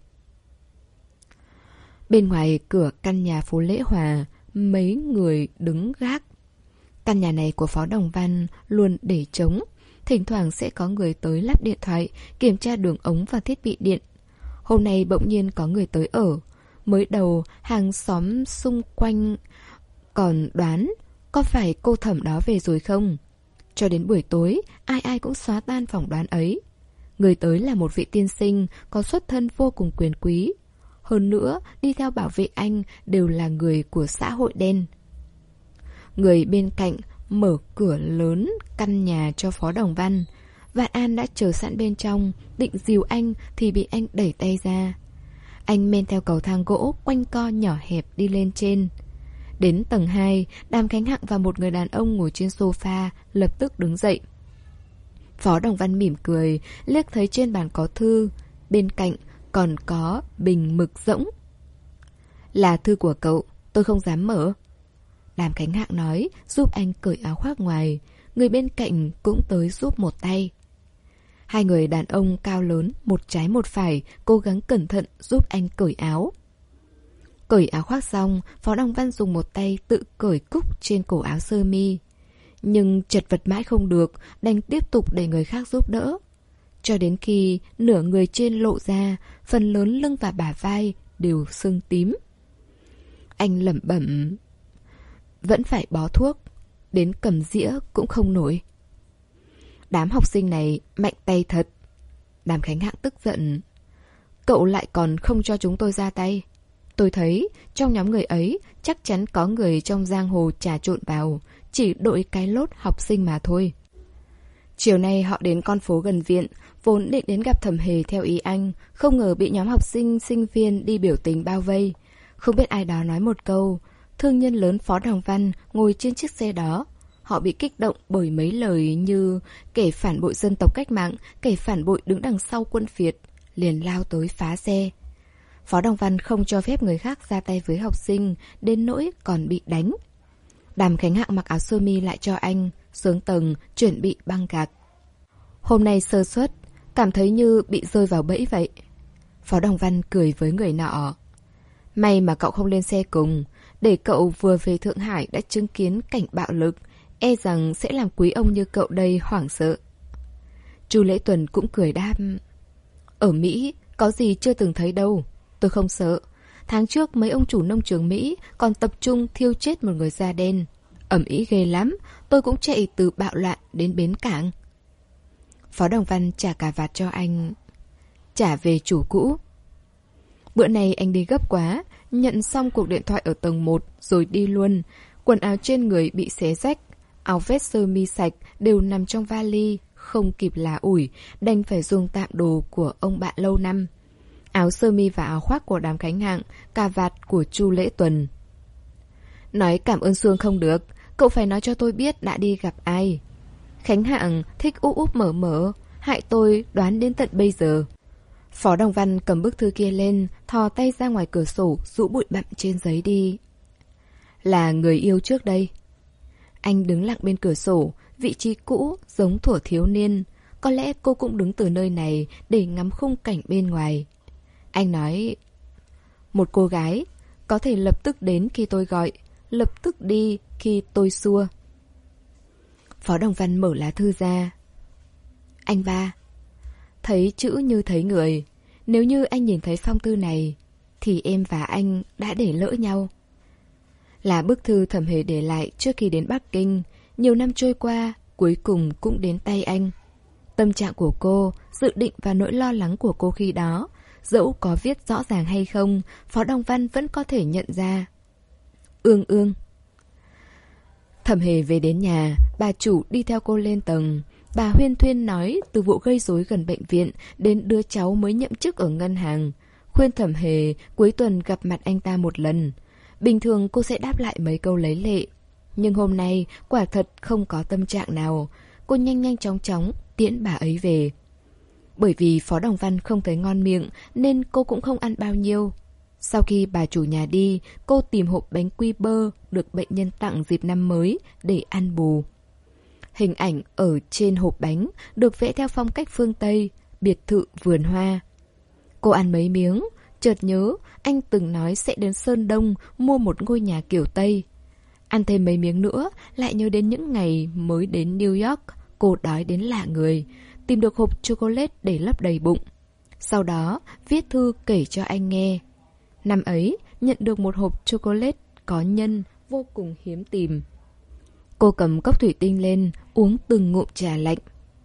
Bên ngoài cửa căn nhà phố Lễ Hòa, mấy người đứng gác. Căn nhà này của Phó Đồng Văn luôn để trống. Thỉnh thoảng sẽ có người tới lắp điện thoại, kiểm tra đường ống và thiết bị điện. Hôm nay bỗng nhiên có người tới ở. Mới đầu hàng xóm xung quanh còn đoán có phải cô Thẩm đó về rồi không. Cho đến buổi tối, ai ai cũng xóa tan phỏng đoán ấy. Người tới là một vị tiên sinh có xuất thân vô cùng quyền quý. Hơn nữa, đi theo bảo vệ anh đều là người của xã hội đen. Người bên cạnh mở cửa lớn căn nhà cho Phó Đồng Văn. Vạn An đã chờ sẵn bên trong, định dìu anh thì bị anh đẩy tay ra. Anh men theo cầu thang gỗ quanh co nhỏ hẹp đi lên trên. Đến tầng hai, Đàm Khánh Hạng và một người đàn ông ngồi trên sofa lập tức đứng dậy. Phó Đồng Văn mỉm cười, liếc thấy trên bàn có thư, bên cạnh còn có bình mực rỗng. Là thư của cậu, tôi không dám mở. Đàm Khánh Hạng nói, giúp anh cởi áo khoác ngoài. Người bên cạnh cũng tới giúp một tay. Hai người đàn ông cao lớn, một trái một phải, cố gắng cẩn thận giúp anh cởi áo. Cởi áo khoác xong, Phó Đăng Văn dùng một tay tự cởi cúc trên cổ áo sơ mi. Nhưng chật vật mãi không được, đành tiếp tục để người khác giúp đỡ. Cho đến khi nửa người trên lộ ra, phần lớn lưng và bả vai đều sưng tím. Anh lẩm bẩm, vẫn phải bó thuốc, đến cầm dĩa cũng không nổi. Đám học sinh này mạnh tay thật. Đàm Khánh Hạng tức giận. Cậu lại còn không cho chúng tôi ra tay. Tôi thấy trong nhóm người ấy chắc chắn có người trong giang hồ trà trộn vào, chỉ đội cái lốt học sinh mà thôi. Chiều nay họ đến con phố gần viện, vốn định đến gặp Thẩm Hề theo ý anh, không ngờ bị nhóm học sinh sinh viên đi biểu tình bao vây. Không biết ai đó nói một câu, thương nhân lớn Phó Đằng Văn ngồi trên chiếc xe đó. Họ bị kích động bởi mấy lời như kẻ phản bội dân tộc cách mạng, kẻ phản bội đứng đằng sau quân Việt, liền lao tới phá xe. Phó Đăng Văn không cho phép người khác ra tay với học sinh, đến nỗi còn bị đánh. Đàm Khánh Hạng mặc áo sơ mi lại cho anh, xuống tầng, chuẩn bị băng gạc. Hôm nay sơ suất, cảm thấy như bị rơi vào bẫy vậy. Phó Đăng Văn cười với người nọ. May mà cậu không lên xe cùng, để cậu vừa về Thượng Hải đã chứng kiến cảnh bạo lực, e rằng sẽ làm quý ông như cậu đây hoảng sợ. Chu Lễ Tuần cũng cười đáp. Ở Mỹ, có gì chưa từng thấy đâu. Tôi không sợ. Tháng trước mấy ông chủ nông trường Mỹ còn tập trung thiêu chết một người da đen. Ẩm ĩ ghê lắm, tôi cũng chạy từ bạo loạn đến bến cảng. Phó Đồng Văn trả cà vạt cho anh. Trả về chủ cũ. Bữa này anh đi gấp quá, nhận xong cuộc điện thoại ở tầng một rồi đi luôn. Quần áo trên người bị xé rách, áo vest sơ mi sạch đều nằm trong vali, không kịp là ủi, đành phải dùng tạm đồ của ông bạn lâu năm. Áo sơ mi và áo khoác của Đàm Khánh Hạng, cà vạt của Chu Lễ Tuần. Nói cảm ơn Sương không được, cậu phải nói cho tôi biết đã đi gặp ai. Khánh Hạng thích úp úp mở mở, hại tôi đoán đến tận bây giờ. Phó Đồng Văn cầm bức thư kia lên, thò tay ra ngoài cửa sổ, rũ bụi bặm trên giấy đi. Là người yêu trước đây. Anh đứng lặng bên cửa sổ, vị trí cũ giống thuở thiếu niên. Có lẽ cô cũng đứng từ nơi này để ngắm khung cảnh bên ngoài. Anh nói, một cô gái có thể lập tức đến khi tôi gọi, lập tức đi khi tôi xua. Phó Đồng Văn mở lá thư ra. Anh ba, thấy chữ như thấy người. Nếu như anh nhìn thấy phong thư này, thì em và anh đã để lỡ nhau. Là bức thư Thẩm Hề để lại trước khi đến Bắc Kinh. Nhiều năm trôi qua, cuối cùng cũng đến tay anh. Tâm trạng của cô, dự định và nỗi lo lắng của cô khi đó, dẫu có viết rõ ràng hay không, Phó Đồng Văn vẫn có thể nhận ra. Ương ương. Thẩm Hề về đến nhà, bà chủ đi theo cô lên tầng. Bà huyên thuyên nói từ vụ gây rối gần bệnh viện đến đứa cháu mới nhậm chức ở ngân hàng. Khuyên Thẩm Hề cuối tuần gặp mặt anh ta một lần. Bình thường cô sẽ đáp lại mấy câu lấy lệ. Nhưng hôm nay quả thật không có tâm trạng nào. Cô nhanh nhanh chóng chóng tiễn bà ấy về. Bởi vì Phó Đồng Văn không thấy ngon miệng nên cô cũng không ăn bao nhiêu. Sau khi bà chủ nhà đi, cô tìm hộp bánh quy bơ được bệnh nhân tặng dịp năm mới để ăn bù. Hình ảnh ở trên hộp bánh được vẽ theo phong cách phương Tây, biệt thự vườn hoa. Cô ăn mấy miếng, chợt nhớ anh từng nói sẽ đến Sơn Đông mua một ngôi nhà kiểu Tây. Ăn thêm mấy miếng nữa, lại nhớ đến những ngày mới đến New York, cô đói đến lạ người, tìm được hộp chocolate để lấp đầy bụng. Sau đó, viết thư kể cho anh nghe. Năm ấy, nhận được một hộp chocolate có nhân vô cùng hiếm tìm. Cô cầm cốc thủy tinh lên, uống từng ngụm trà lạnh.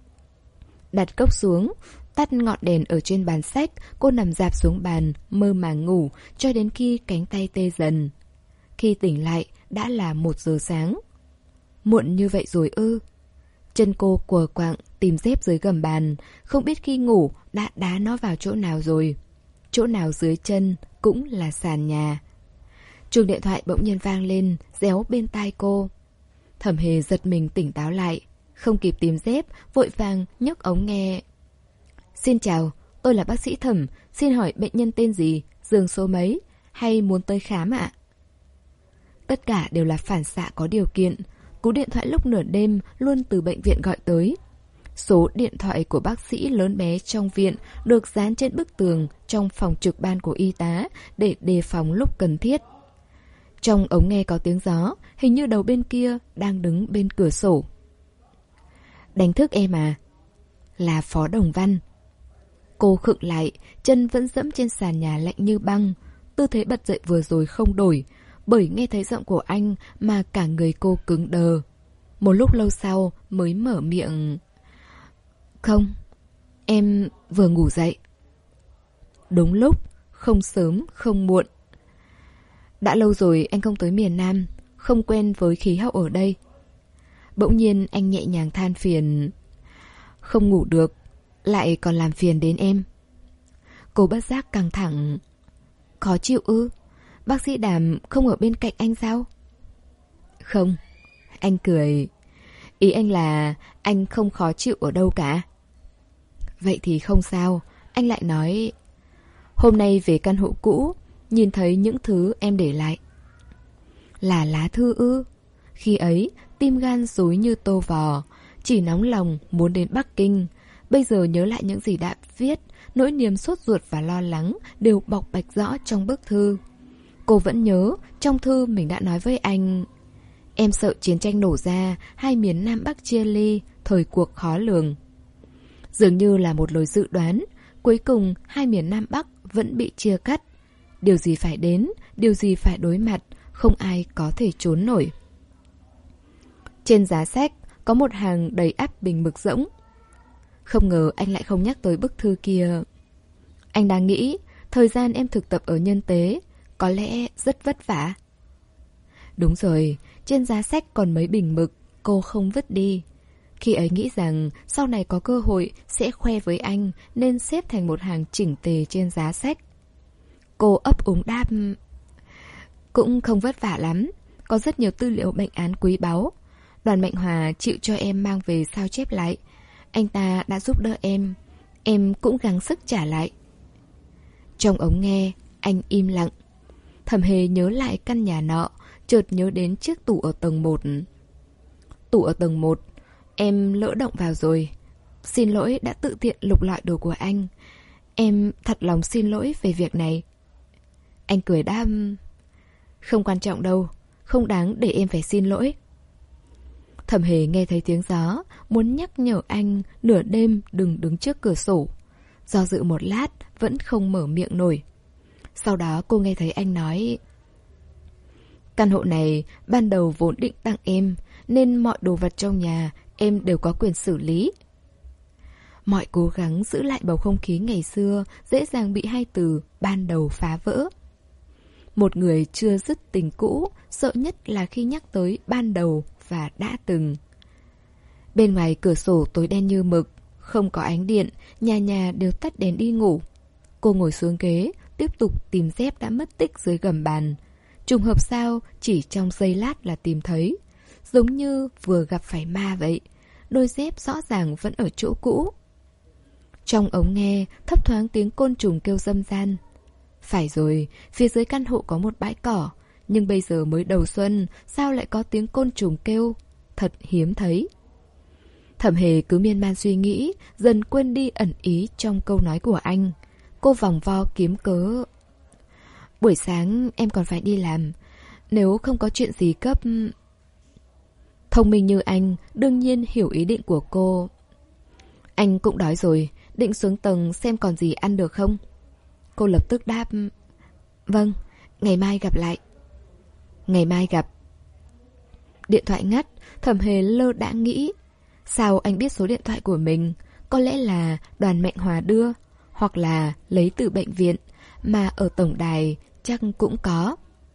Đặt cốc xuống, tắt ngọn đèn ở trên bàn sách, cô nằm rạp xuống bàn, mơ màng ngủ, cho đến khi cánh tay tê dần. Khi tỉnh lại, đã là một giờ sáng. Muộn như vậy rồi ư? Chân cô quờ quạng tìm dép dưới gầm bàn, không biết khi ngủ đã đá nó vào chỗ nào rồi. Chỗ nào dưới chân cũng là sàn nhà. Chuông điện thoại bỗng nhiên vang lên, réo bên tai cô. Thẩm Hề giật mình tỉnh táo lại, không kịp tìm dép, vội vàng nhấc ống nghe. Xin chào, tôi là bác sĩ Thẩm, xin hỏi bệnh nhân tên gì, giường số mấy, hay muốn tới khám ạ? Tất cả đều là phản xạ có điều kiện. Cú điện thoại lúc nửa đêm luôn từ bệnh viện gọi tới. Số điện thoại của bác sĩ lớn bé trong viện được dán trên bức tường trong phòng trực ban của y tá để đề phòng lúc cần thiết. Trong ống nghe có tiếng gió, hình như đầu bên kia đang đứng bên cửa sổ. Đánh thức em à? Là Phó Đồng Văn. Cô khựng lại, chân vẫn dẫm trên sàn nhà lạnh như băng. Tư thế bật dậy vừa rồi không đổi, bởi nghe thấy giọng của anh mà cả người cô cứng đờ. Một lúc lâu sau mới mở miệng. Không, em vừa ngủ dậy. Đúng lúc, không sớm, không muộn. Đã lâu rồi anh không tới miền Nam, không quen với khí hậu ở đây. Bỗng nhiên anh nhẹ nhàng than phiền. Không ngủ được, lại còn làm phiền đến em. Cô bất giác căng thẳng. Khó chịu ư? Bác sĩ Đàm không ở bên cạnh anh sao? Không, anh cười. Ý anh là anh không khó chịu ở đâu cả. Vậy thì không sao. Anh lại nói, hôm nay về căn hộ cũ, nhìn thấy những thứ em để lại. Là lá thư ư? Khi ấy tim gan rối như tô vò, chỉ nóng lòng muốn đến Bắc Kinh. Bây giờ nhớ lại những gì đã viết, nỗi niềm sốt ruột và lo lắng đều bộc bạch rõ trong bức thư. Cô vẫn nhớ trong thư mình đã nói với anh, em sợ chiến tranh nổ ra, hai miền Nam Bắc chia ly, thời cuộc khó lường. Dường như là một lời dự đoán, cuối cùng hai miền Nam Bắc vẫn bị chia cắt. Điều gì phải đến, điều gì phải đối mặt, không ai có thể trốn nổi. Trên giá sách có một hàng đầy ắp bình mực rỗng. Không ngờ anh lại không nhắc tới bức thư kia. Anh đang nghĩ, thời gian em thực tập ở nhân tế có lẽ rất vất vả. Đúng rồi, trên giá sách còn mấy bình mực cô không vứt đi. Khi ấy nghĩ rằng sau này có cơ hội sẽ khoe với anh nên xếp thành một hàng chỉnh tề trên giá sách. Cô ấp úng đáp. Cũng không vất vả lắm, có rất nhiều tư liệu bệnh án quý báu. Đoàn Mạnh Hòa chịu cho em mang về sao chép lại. Anh ta đã giúp đỡ em, em cũng gắng sức trả lại. Trong ống nghe, anh im lặng. Thẩm Hề nhớ lại căn nhà nọ, chợt nhớ đến chiếc tủ ở tầng một. Tủ ở tầng một, em lỡ động vào rồi. Xin lỗi đã tự tiện lục lọi đồ của anh. Em thật lòng xin lỗi về việc này. Anh cười đáp. Không quan trọng đâu, không đáng để em phải xin lỗi. Thẩm Hề nghe thấy tiếng gió, muốn nhắc nhở anh nửa đêm đừng đứng trước cửa sổ. Do dự một lát, vẫn không mở miệng nổi. Sau đó cô nghe thấy anh nói, căn hộ này ban đầu vốn định tặng em, nên mọi đồ vật trong nhà em đều có quyền xử lý. Mọi cố gắng giữ lại bầu không khí ngày xưa dễ dàng bị hai từ ban đầu phá vỡ. Một người chưa dứt tình cũ, sợ nhất là khi nhắc tới ban đầu và đã từng. Bên ngoài cửa sổ tối đen như mực, không có ánh điện, nhà nhà đều tắt đèn đi ngủ. Cô ngồi xuống ghế, tiếp tục tìm dép đã mất tích dưới gầm bàn. Trùng hợp sao, chỉ trong giây lát là tìm thấy. Giống như vừa gặp phải ma vậy. Đôi dép rõ ràng vẫn ở chỗ cũ. Trong ống nghe, thấp thoáng tiếng côn trùng kêu râm ran. Phải rồi, phía dưới căn hộ có một bãi cỏ. Nhưng bây giờ mới đầu xuân, sao lại có tiếng côn trùng kêu? Thật hiếm thấy. Thẩm Hề cứ miên man suy nghĩ, dần quên đi ẩn ý trong câu nói của anh. Cô vòng vo kiếm cớ. Buổi sáng em còn phải đi làm. Nếu không có chuyện gì cấp... Thông minh như anh, đương nhiên hiểu ý định của cô. Anh cũng đói rồi, định xuống tầng xem còn gì ăn được không? Cô lập tức đáp. Vâng, ngày mai gặp lại. Ngày mai gặp. Điện thoại ngắt, Thẩm Hề lơ đãng nghĩ. Sao anh biết số điện thoại của mình? Có lẽ là Đoàn Mạnh Hòa đưa, hoặc là lấy từ bệnh viện, mà ở tổng đài chắc cũng có.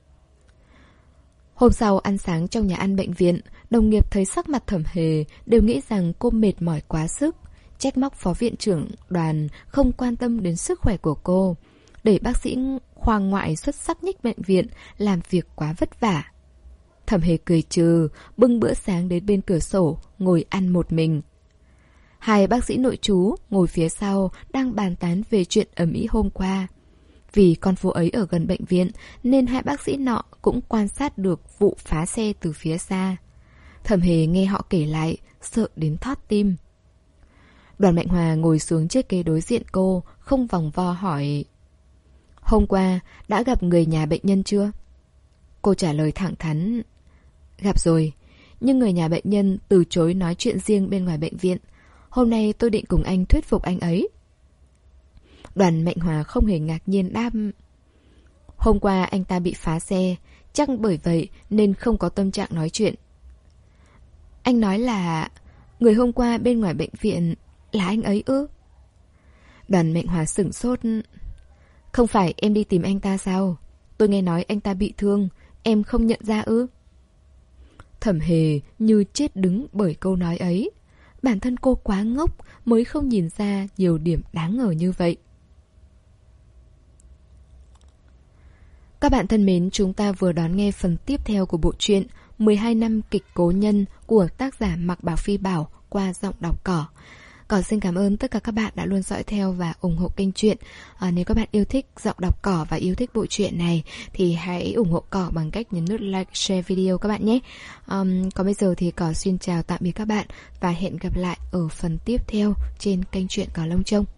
Hôm sau ăn sáng trong nhà ăn bệnh viện, đồng nghiệp thấy sắc mặt Thẩm Hề đều nghĩ rằng cô mệt mỏi quá sức, trách móc phó viện trưởng Đoàn không quan tâm đến sức khỏe của cô, để bác sĩ khoa ngoại xuất sắc nhất bệnh viện làm việc quá vất vả. Thẩm Hề cười trừ, bưng bữa sáng đến bên cửa sổ, ngồi ăn một mình. Hai bác sĩ nội trú ngồi phía sau đang bàn tán về chuyện ầm ĩ hôm qua. Vì con phố ấy ở gần bệnh viện nên hai bác sĩ nọ cũng quan sát được vụ phá xe từ phía xa. Thẩm Hề nghe họ kể lại, sợ đến thót tim. Đoàn Mạnh Hòa ngồi xuống chiếc ghế đối diện cô, không vòng vo hỏi: Hôm qua đã gặp người nhà bệnh nhân chưa? Cô trả lời thẳng thắn: Gặp rồi, nhưng người nhà bệnh nhân từ chối nói chuyện riêng bên ngoài bệnh viện. Hôm nay tôi định cùng anh thuyết phục anh ấy. Đoàn Mạnh Hòa không hề ngạc nhiên đáp: Hôm qua anh ta bị phá xe, chắc bởi vậy nên không có tâm trạng nói chuyện. Anh nói là người hôm qua bên ngoài bệnh viện là anh ấy ư? Đoàn Mạnh Hòa sửng sốt. Không phải em đi tìm anh ta sao? Tôi nghe nói anh ta bị thương, em không nhận ra ư? Thẩm Hề như chết đứng bởi câu nói ấy. Bản thân cô quá ngốc mới không nhìn ra nhiều điểm đáng ngờ như vậy. Các bạn thân mến, chúng ta vừa đón nghe phần tiếp theo của bộ truyện mười hai năm kịch cố nhân của tác giả Mạc Bảo Phi Bảo qua giọng đọc Cỏ. Cỏ xin cảm ơn tất cả các bạn đã luôn dõi theo và ủng hộ kênh truyện. À, nếu các bạn yêu thích giọng đọc Cỏ và yêu thích bộ truyện này thì hãy ủng hộ Cỏ bằng cách nhấn nút like, share video các bạn nhé. Um, còn bây giờ thì Cỏ xin chào tạm biệt các bạn và hẹn gặp lại ở phần tiếp theo trên kênh truyện Cỏ Lông Trông.